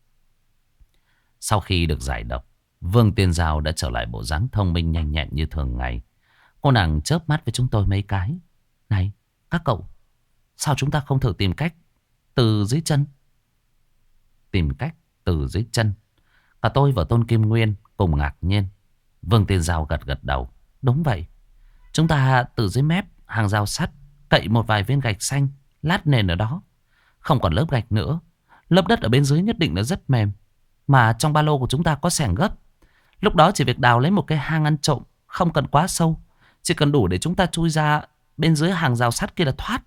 Sau khi được giải độc, Vương Tiên Giao đã trở lại bộ dáng thông minh nhanh nhẹn như thường ngày. Cô nàng chớp mắt với chúng tôi mấy cái. Này, các cậu, sao chúng ta không thử tìm cách từ dưới chân? Tìm cách từ dưới chân? Cả tôi và Tôn Kim Nguyên cùng ngạc nhiên. Vương Tiên Giao gật gật đầu. Đúng vậy. Chúng ta từ dưới mép hàng rào sắt cậy một vài viên gạch xanh, lát nền ở đó. Không còn lớp gạch nữa. Lớp đất ở bên dưới nhất định là rất mềm. Mà trong ba lô của chúng ta có xẻng gấp. Lúc đó chỉ việc đào lấy một cái hang ăn trộm, không cần quá sâu. Chỉ cần đủ để chúng ta chui ra bên dưới hàng rào sắt kia là thoát.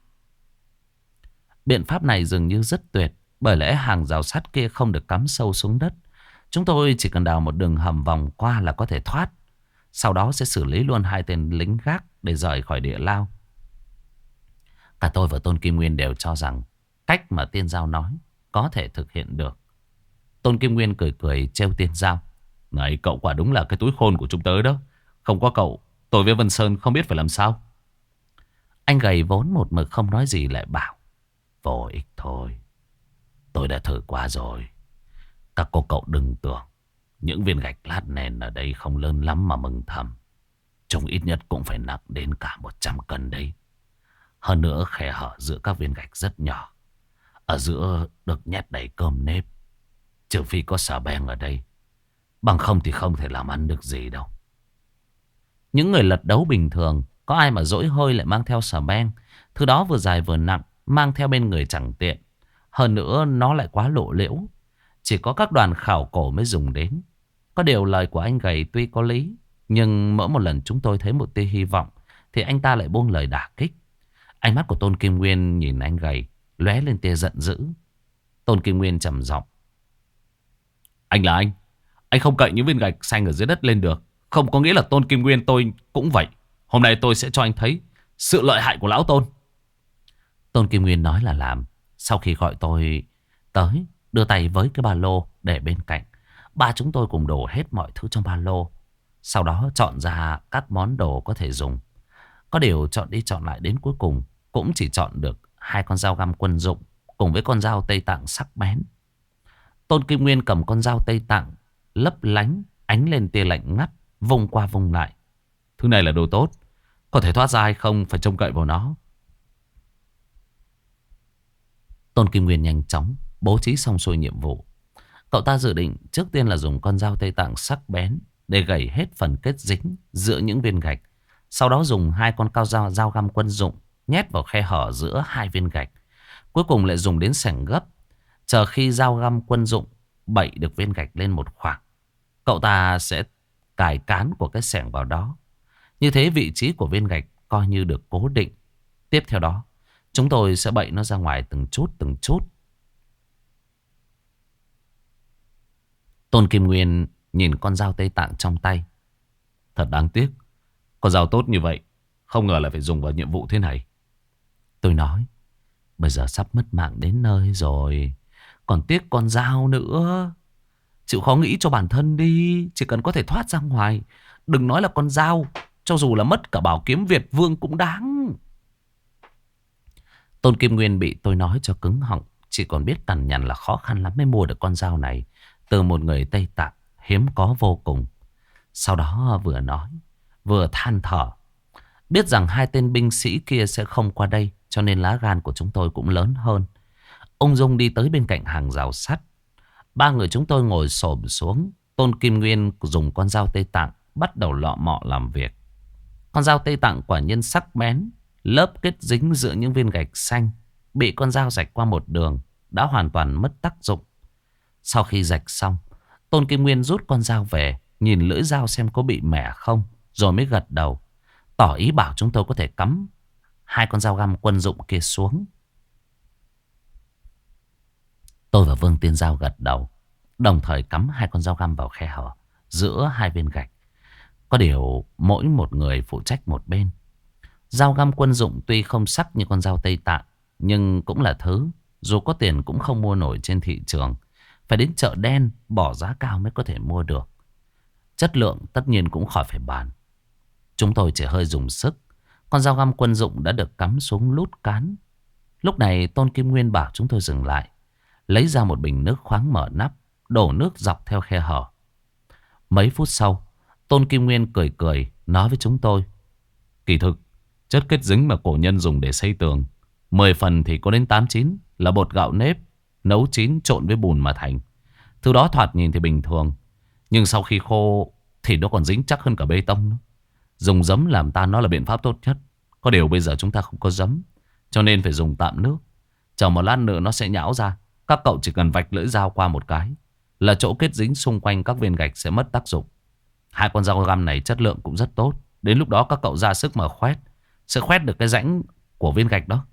Biện pháp này dường như rất tuyệt. Bởi lẽ hàng rào sắt kia không được cắm sâu xuống đất. Chúng tôi chỉ cần đào một đường hầm vòng qua là có thể thoát. Sau đó sẽ xử lý luôn 2 tên lính gác để rời khỏi địa lao. Cả tôi và Tôn Kim Nguyên đều cho rằng cách mà Tiên Giao nói có thể thực hiện được. Tôn Kim Nguyên cười cười trêu Tiên Giao. Này, cậu quả đúng là cái túi khôn của chúng tớ đó. Không có cậu, tôi với Vân Sơn không biết phải làm sao. Anh gầy vốn một mực không nói gì lại bảo. Vô ích thôi. Tôi đã thử qua rồi. Các cô cậu đừng tưởng những viên gạch lát nền ở đây không lớn lắm mà mừng thầm. Chúng ít nhất cũng phải nặng đến cả 100 cân đấy. Hơn nữa khe hở giữa các viên gạch rất nhỏ. Ở giữa được nhét đầy cơm nếp. Trừ phi có xà beng ở đây. Bằng không thì không thể làm ăn được gì đâu. Những người lật đấu bình thường, có ai mà dỗi hơi lại mang theo xà beng. Thứ đó vừa dài vừa nặng, mang theo bên người chẳng tiện. Hơn nữa nó lại quá lộ liễu. Chỉ có các đoàn khảo cổ mới dùng đến. Có điều lời của anh gầy tuy có lý, nhưng mỗi một lần chúng tôi thấy một tia hy vọng thì anh ta lại buông lời đả kích. Ánh mắt của Tôn Kim Nguyên nhìn anh gầy lóe lên tia giận dữ. Tôn Kim Nguyên trầm giọng. Anh là anh không cậy những viên gạch xanh ở dưới đất lên được. Không có nghĩa là Tôn Kim Nguyên tôi cũng vậy. Hôm nay tôi sẽ cho anh thấy sự lợi hại của lão Tôn. Tôn Kim Nguyên nói là làm. Sau khi gọi tôi tới, đưa tay với cái ba lô để bên cạnh. Ba chúng tôi cùng đổ hết mọi thứ trong ba lô. Sau đó chọn ra các món đồ có thể dùng. Có điều chọn đi chọn lại đến cuối cùng cũng chỉ chọn được 2 con dao găm quân dụng cùng với con dao Tây Tạng sắc bén. Tôn Kim Nguyên cầm con dao Tây Tạng lấp lánh, ánh lên tia lạnh ngắt, vung qua vung lại. Thứ này là đồ tốt, có thể thoát ra hay không phải trông cậy vào nó. Tôn Kim Nguyên nhanh chóng bố trí xong xuôi nhiệm vụ. Cậu ta dự định trước tiên là dùng con dao Tây Tạng sắc bén để gẩy hết phần kết dính giữa những viên gạch. Sau đó dùng 2 con dao găm quân dụng nhét vào khe hở giữa 2 viên gạch. Cuối cùng lại dùng đến xẻng gấp. Chờ khi dao găm quân dụng bậy được viên gạch lên một khoảng, cậu ta sẽ cài cán của cái xẻng vào đó. Như thế vị trí của viên gạch coi như được cố định. Tiếp theo đó, chúng tôi sẽ bậy nó ra ngoài từng chút từng chút. Tôn Kim Nguyên nhìn con dao Tây Tạng trong tay. Thật đáng tiếc, con dao tốt như vậy, không ngờ là phải dùng vào nhiệm vụ thế này. Tôi nói, bây giờ sắp mất mạng đến nơi rồi, còn tiếc con dao nữa. Chịu khó nghĩ cho bản thân đi, chỉ cần có thể thoát ra ngoài. Đừng nói là con dao, cho dù là mất cả bảo kiếm Việt Vương cũng đáng. Tôn Kim Nguyên bị tôi nói cho cứng họng, chỉ còn biết cằn nhằn là khó khăn lắm mới mua được con dao này từ một người Tây Tạng hiếm có vô cùng. Sau đó vừa nói vừa than thở, biết rằng hai tên binh sĩ kia sẽ không qua đây, cho nên lá gan của chúng tôi cũng lớn hơn. Ung dung đi tới bên cạnh hàng rào sắt. Ba người chúng tôi ngồi xổm xuống. Tôn Kim Nguyên dùng con dao Tây Tạng bắt đầu lọ mọ làm việc. Con dao Tây Tạng quả nhiên sắc bén, lớp kết dính giữa những viên gạch xanh bị con dao rạch qua một đường đã hoàn toàn mất tác dụng. Sau khi rạch xong, Tôn Kim Nguyên rút con dao về, nhìn lưỡi dao xem có bị mẻ không, rồi mới gật đầu, tỏ ý bảo chúng tôi có thể cắm hai con dao găm quân dụng kia xuống. Tôi và Vương Tiên Giao gật đầu, đồng thời cắm hai con dao găm vào khe hở giữa hai viên gạch. Có điều mỗi một người phụ trách một bên. Dao găm quân dụng tuy không sắc như con dao Tây Tạng, nhưng cũng là thứ dù có tiền cũng không mua nổi trên thị trường. Phải đến chợ đen bỏ giá cao mới có thể mua được. Chất lượng tất nhiên cũng khỏi phải bàn. Chúng tôi chỉ hơi dùng sức. Con dao găm quân dụng đã được cắm xuống lút cán. Lúc này Tôn Kim Nguyên bảo chúng tôi dừng lại, lấy ra một bình nước khoáng mở nắp, đổ nước dọc theo khe hở. Mấy phút sau, Tôn Kim Nguyên cười cười nói với chúng tôi, kỳ thực chất kết dính mà cổ nhân dùng để xây tường 10 phần thì có đến 8-9 là bột gạo nếp nấu chín trộn với bùn mà thành. Thứ đó thoạt nhìn thì bình thường, nhưng sau khi khô thì nó còn dính chắc hơn cả bê tông nữa. Dùng giấm làm tan nó là biện pháp tốt nhất. Có điều bây giờ chúng ta không có giấm, cho nên phải dùng tạm nước. Chờ một lát nữa nó sẽ nhão ra. Các cậu chỉ cần vạch lưỡi dao qua một cái là chỗ kết dính xung quanh các viên gạch sẽ mất tác dụng. Hai con dao găm này chất lượng cũng rất tốt. Đến lúc đó các cậu ra sức mà khoét, sẽ khoét được cái rãnh của viên gạch đó.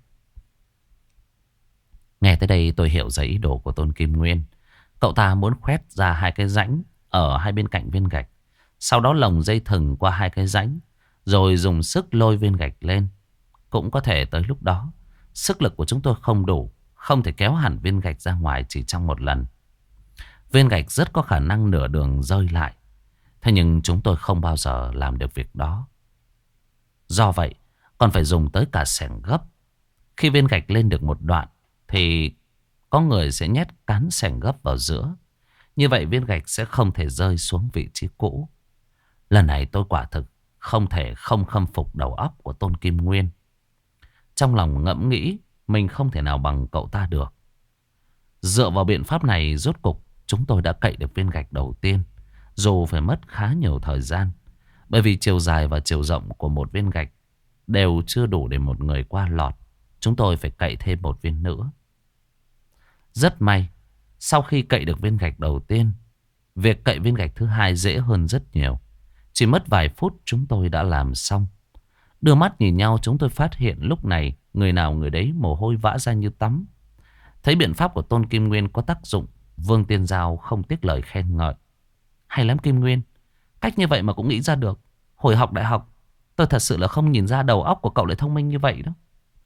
Nghe tới đây tôi hiểu ra ý đồ của Tôn Kim Nguyên. Cậu ta muốn khoét ra hai cái rãnh ở hai bên cạnh viên gạch, sau đó lồng dây thừng qua hai cái rãnh, rồi dùng sức lôi viên gạch lên. Cũng có thể tới lúc đó sức lực của chúng tôi không đủ, không thể kéo hẳn viên gạch ra ngoài chỉ trong một lần. Viên gạch rất có khả năng nửa đường rơi lại. Thế nhưng chúng tôi không bao giờ làm được việc đó. Do vậy còn phải dùng tới cả xẻng gấp. Khi viên gạch lên được một đoạn thì có người sẽ nhét cán xẻng gấp vào giữa. Như vậy viên gạch sẽ không thể rơi xuống vị trí cũ. Lần này tôi quả thực không thể không khâm phục đầu óc của Tôn Kim Nguyên. Trong lòng ngẫm nghĩ mình không thể nào bằng cậu ta được. Dựa vào biện pháp này, rốt cục chúng tôi đã cậy được viên gạch đầu tiên, dù phải mất khá nhiều thời gian. Bởi vì chiều dài và chiều rộng của một viên gạch đều chưa đủ để một người qua lọt. Chúng tôi phải cậy thêm một viên nữa. Rất may, sau khi cậy được viên gạch đầu tiên, việc cậy viên gạch thứ hai dễ hơn rất nhiều. Chỉ mất vài phút chúng tôi đã làm xong. Đưa mắt nhìn nhau, chúng tôi phát hiện lúc này người nào người đấy mồ hôi vã ra như tắm. Thấy biện pháp của Tôn Kim Nguyên có tác dụng, Vương Tiên Giao không tiếc lời khen ngợi. Hay lắm Kim Nguyên, cách như vậy mà cũng nghĩ ra được. Hồi học đại học tôi thật sự là không nhìn ra đầu óc của cậu lại thông minh như vậy đó.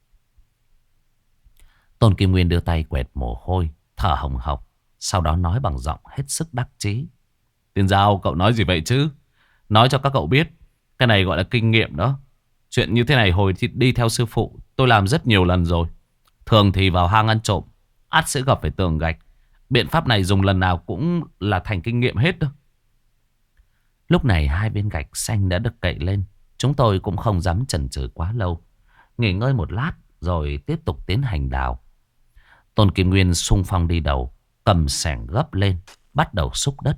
Tôn Kim Nguyên đưa tay quẹt mồ hôi, thở hồng hộc, sau đó nói bằng giọng hết sức đắc chí. Tiên Giao, cậu nói gì vậy chứ? Nói cho các cậu biết, cái này gọi là kinh nghiệm đó. Chuyện như thế này hồi thì đi theo sư phụ tôi làm rất nhiều lần rồi. Thường thì vào hang ăn trộm, ắt sẽ gặp phải tường gạch. Biện pháp này dùng lần nào cũng là thành kinh nghiệm hết đó. Lúc này hai bên gạch xanh đã được cậy lên. Chúng tôi cũng không dám chần chừ quá lâu. Nghỉ ngơi một lát rồi tiếp tục tiến hành đào. Tôn Kim Nguyên xung phong đi đầu, cầm xẻng gấp lên, bắt đầu xúc đất.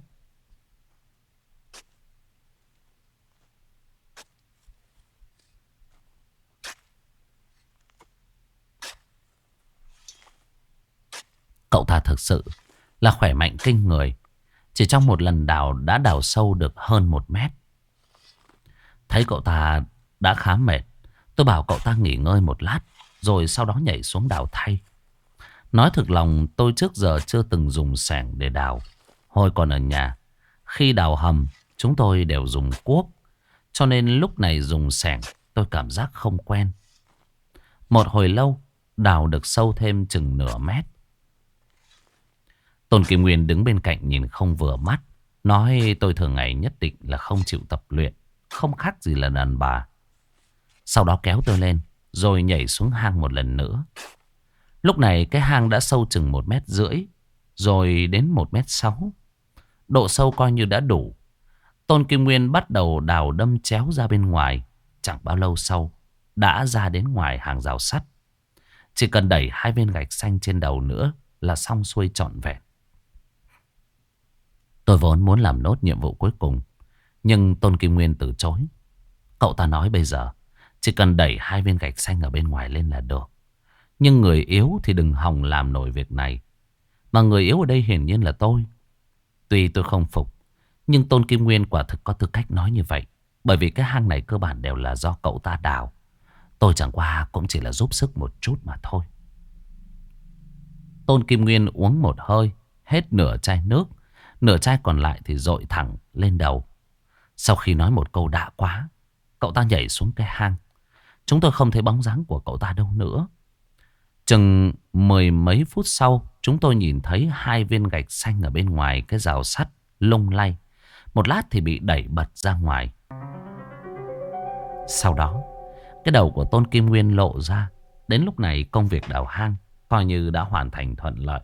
Cậu ta thực sự là khỏe mạnh kinh người. Chỉ trong một lần đào đã đào sâu được hơn 1 mét. Thấy cậu ta đã khá mệt, Tôi bảo cậu ta nghỉ ngơi một lát, rồi sau đó nhảy xuống đào thay. Nói thực lòng tôi trước giờ chưa từng dùng xẻng để đào. Hồi còn ở nhà, khi đào hầm, chúng tôi đều dùng cuốc. Cho nên lúc này dùng xẻng, tôi cảm giác không quen. Một hồi lâu, đào được sâu thêm chừng nửa mét. Tôn Kim Nguyên đứng bên cạnh nhìn không vừa mắt. Nói tôi thường ngày nhất định là không chịu tập luyện, không khác gì là đàn bà. Sau đó kéo tôi lên, rồi nhảy xuống hang một lần nữa. Lúc này cái hang đã sâu chừng 1,5 mét, rồi đến 1,6 mét. Độ sâu coi như đã đủ. Tôn Kim Nguyên bắt đầu đào đâm chéo ra bên ngoài. Chẳng bao lâu sau, đã ra đến ngoài hàng rào sắt. Chỉ cần đẩy 2 viên gạch xanh trên đầu nữa là xong xuôi trọn vẹn. Tôi vốn muốn làm nốt nhiệm vụ cuối cùng, nhưng Tôn Kim Nguyên từ chối. Cậu ta nói bây giờ chỉ cần đẩy 2 viên gạch xanh ở bên ngoài lên là được. Nhưng người yếu thì đừng hòng làm nổi việc này. Mà người yếu ở đây hiển nhiên là tôi. Tuy tôi không phục, nhưng Tôn Kim Nguyên quả thực có tư cách nói như vậy. Bởi vì cái hang này cơ bản đều là do cậu ta đào. Tôi chẳng qua cũng chỉ là giúp sức một chút mà thôi. Tôn Kim Nguyên uống một hơi, hết nửa chai nước. Nửa chai còn lại thì dội thẳng lên đầu. Sau khi nói một câu đã quá, cậu ta nhảy xuống cái hang. Chúng tôi không thấy bóng dáng của cậu ta đâu nữa. Chừng 10 mấy phút sau, chúng tôi nhìn thấy 2 viên gạch xanh ở bên ngoài cái rào sắt lung lay. Một lát thì bị đẩy bật ra ngoài. Sau đó, cái đầu của Tôn Kim Nguyên lộ ra. Đến lúc này công việc đào hang coi như đã hoàn thành thuận lợi.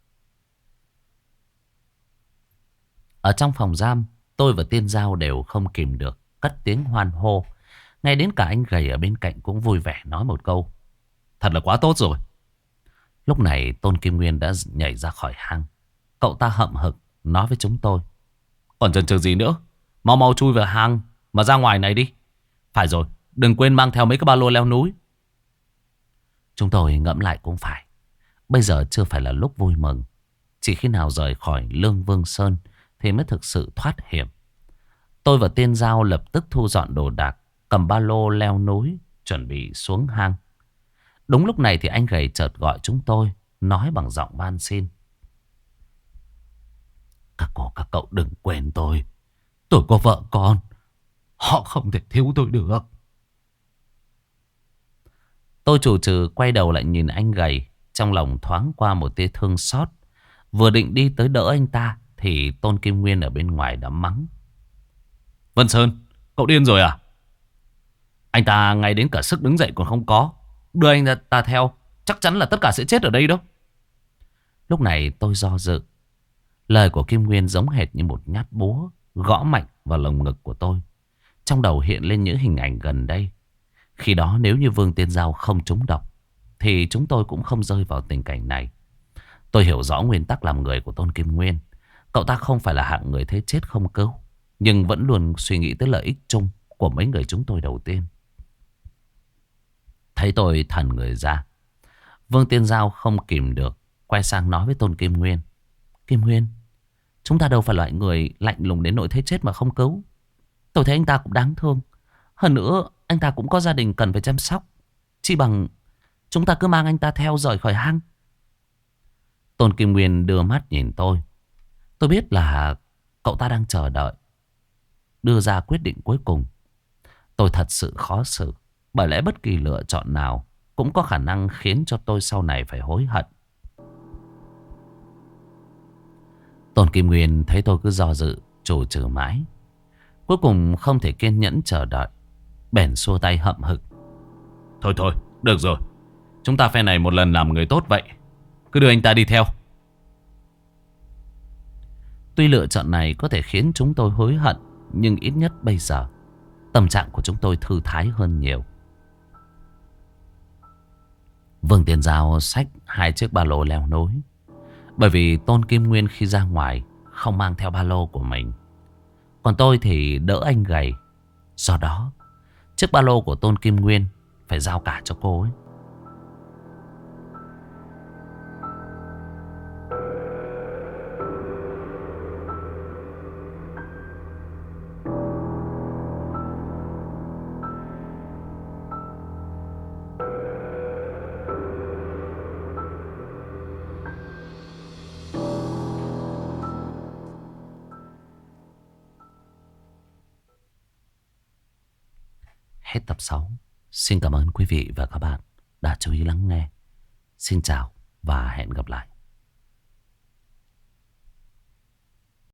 Ở trong phòng giam, tôi và Tiên Giao đều không kìm được cất tiếng hoan hô. Ngay đến cả anh gầy ở bên cạnh cũng vui vẻ nói một câu: thật là quá tốt rồi. Lúc này Tôn Kim Nguyên đã nhảy ra khỏi hang. Cậu ta hậm hực nói với chúng tôi: còn chần chừ gì nữa, mau mau chui vào hang mà ra ngoài này đi. Phải rồi, đừng quên mang theo mấy cái ba lô leo núi. Chúng tôi ngẫm lại cũng phải. Bây giờ chưa phải là lúc vui mừng. Chỉ khi nào rời khỏi Lương Vương Sơn thì mới thực sự thoát hiểm. Tôi và Tiên Giao lập tức thu dọn đồ đạc, cầm ba lô leo núi, chuẩn bị xuống hang. Đúng lúc này thì anh gầy chợt gọi chúng tôi, nói bằng giọng van xin: các cô các cậu đừng quên tôi. Tôi có vợ con, họ không thể thiếu tôi được. Tôi chủ trừ quay đầu lại nhìn anh gầy, trong lòng thoáng qua một tia thương xót. Vừa định đi tới đỡ anh ta thì Tôn Kim Nguyên ở bên ngoài đã mắng: Vân Sơn, cậu điên rồi à? Anh ta ngay đến cả sức đứng dậy còn không có. Đưa anh ta theo, chắc chắn là tất cả sẽ chết ở đây đâu. Lúc này tôi do dự. Lời của Kim Nguyên giống hệt như một nhát búa gõ mạnh vào lồng ngực của tôi. Trong đầu hiện lên những hình ảnh gần đây. Khi đó nếu như Vương Tiên Giao không trúng độc thì chúng tôi cũng không rơi vào tình cảnh này. Tôi hiểu rõ nguyên tắc làm người của Tôn Kim Nguyên. Cậu ta không phải là hạng người thấy chết không cứu, nhưng vẫn luôn suy nghĩ tới lợi ích chung của mấy người chúng tôi đầu tiên. Thấy tôi thần người ra, Vương Tiên Giao không kìm được, quay sang nói với Tôn Kim Nguyên: Kim Nguyên, chúng ta đâu phải loại người lạnh lùng đến nỗi thấy chết mà không cứu. Tôi thấy anh ta cũng đáng thương. Hơn nữa anh ta cũng có gia đình cần phải chăm sóc. Chỉ bằng chúng ta cứ mang anh ta theo rời khỏi hang. Tôn Kim Nguyên đưa mắt nhìn tôi. Tôi biết là cậu ta đang chờ đợi đưa ra quyết định cuối cùng. Tôi thật sự khó xử. Bởi lẽ bất kỳ lựa chọn nào cũng có khả năng khiến cho tôi sau này phải hối hận. Tôn Kim Nguyên thấy tôi cứ do dự, chù chừ mãi, cuối cùng không thể kiên nhẫn chờ đợi, bèn xua tay hậm hực: Thôi thôi, được rồi. Chúng ta phe này một lần làm người tốt vậy. Cứ đưa anh ta đi theo. Tuy lựa chọn này có thể khiến chúng tôi hối hận, nhưng ít nhất bây giờ tâm trạng của chúng tôi thư thái hơn nhiều. Vương Tiên Giao xách 2 chiếc ba lô leo núi. Bởi vì Tôn Kim Nguyên khi ra ngoài không mang theo ba lô của mình. Còn tôi thì đỡ anh gầy. Do đó chiếc ba lô của Tôn Kim Nguyên phải giao cả cho cô ấy. hết tập 6. Xin cảm ơn quý vị và các bạn đã chú ý lắng nghe. Xin chào và hẹn gặp lại.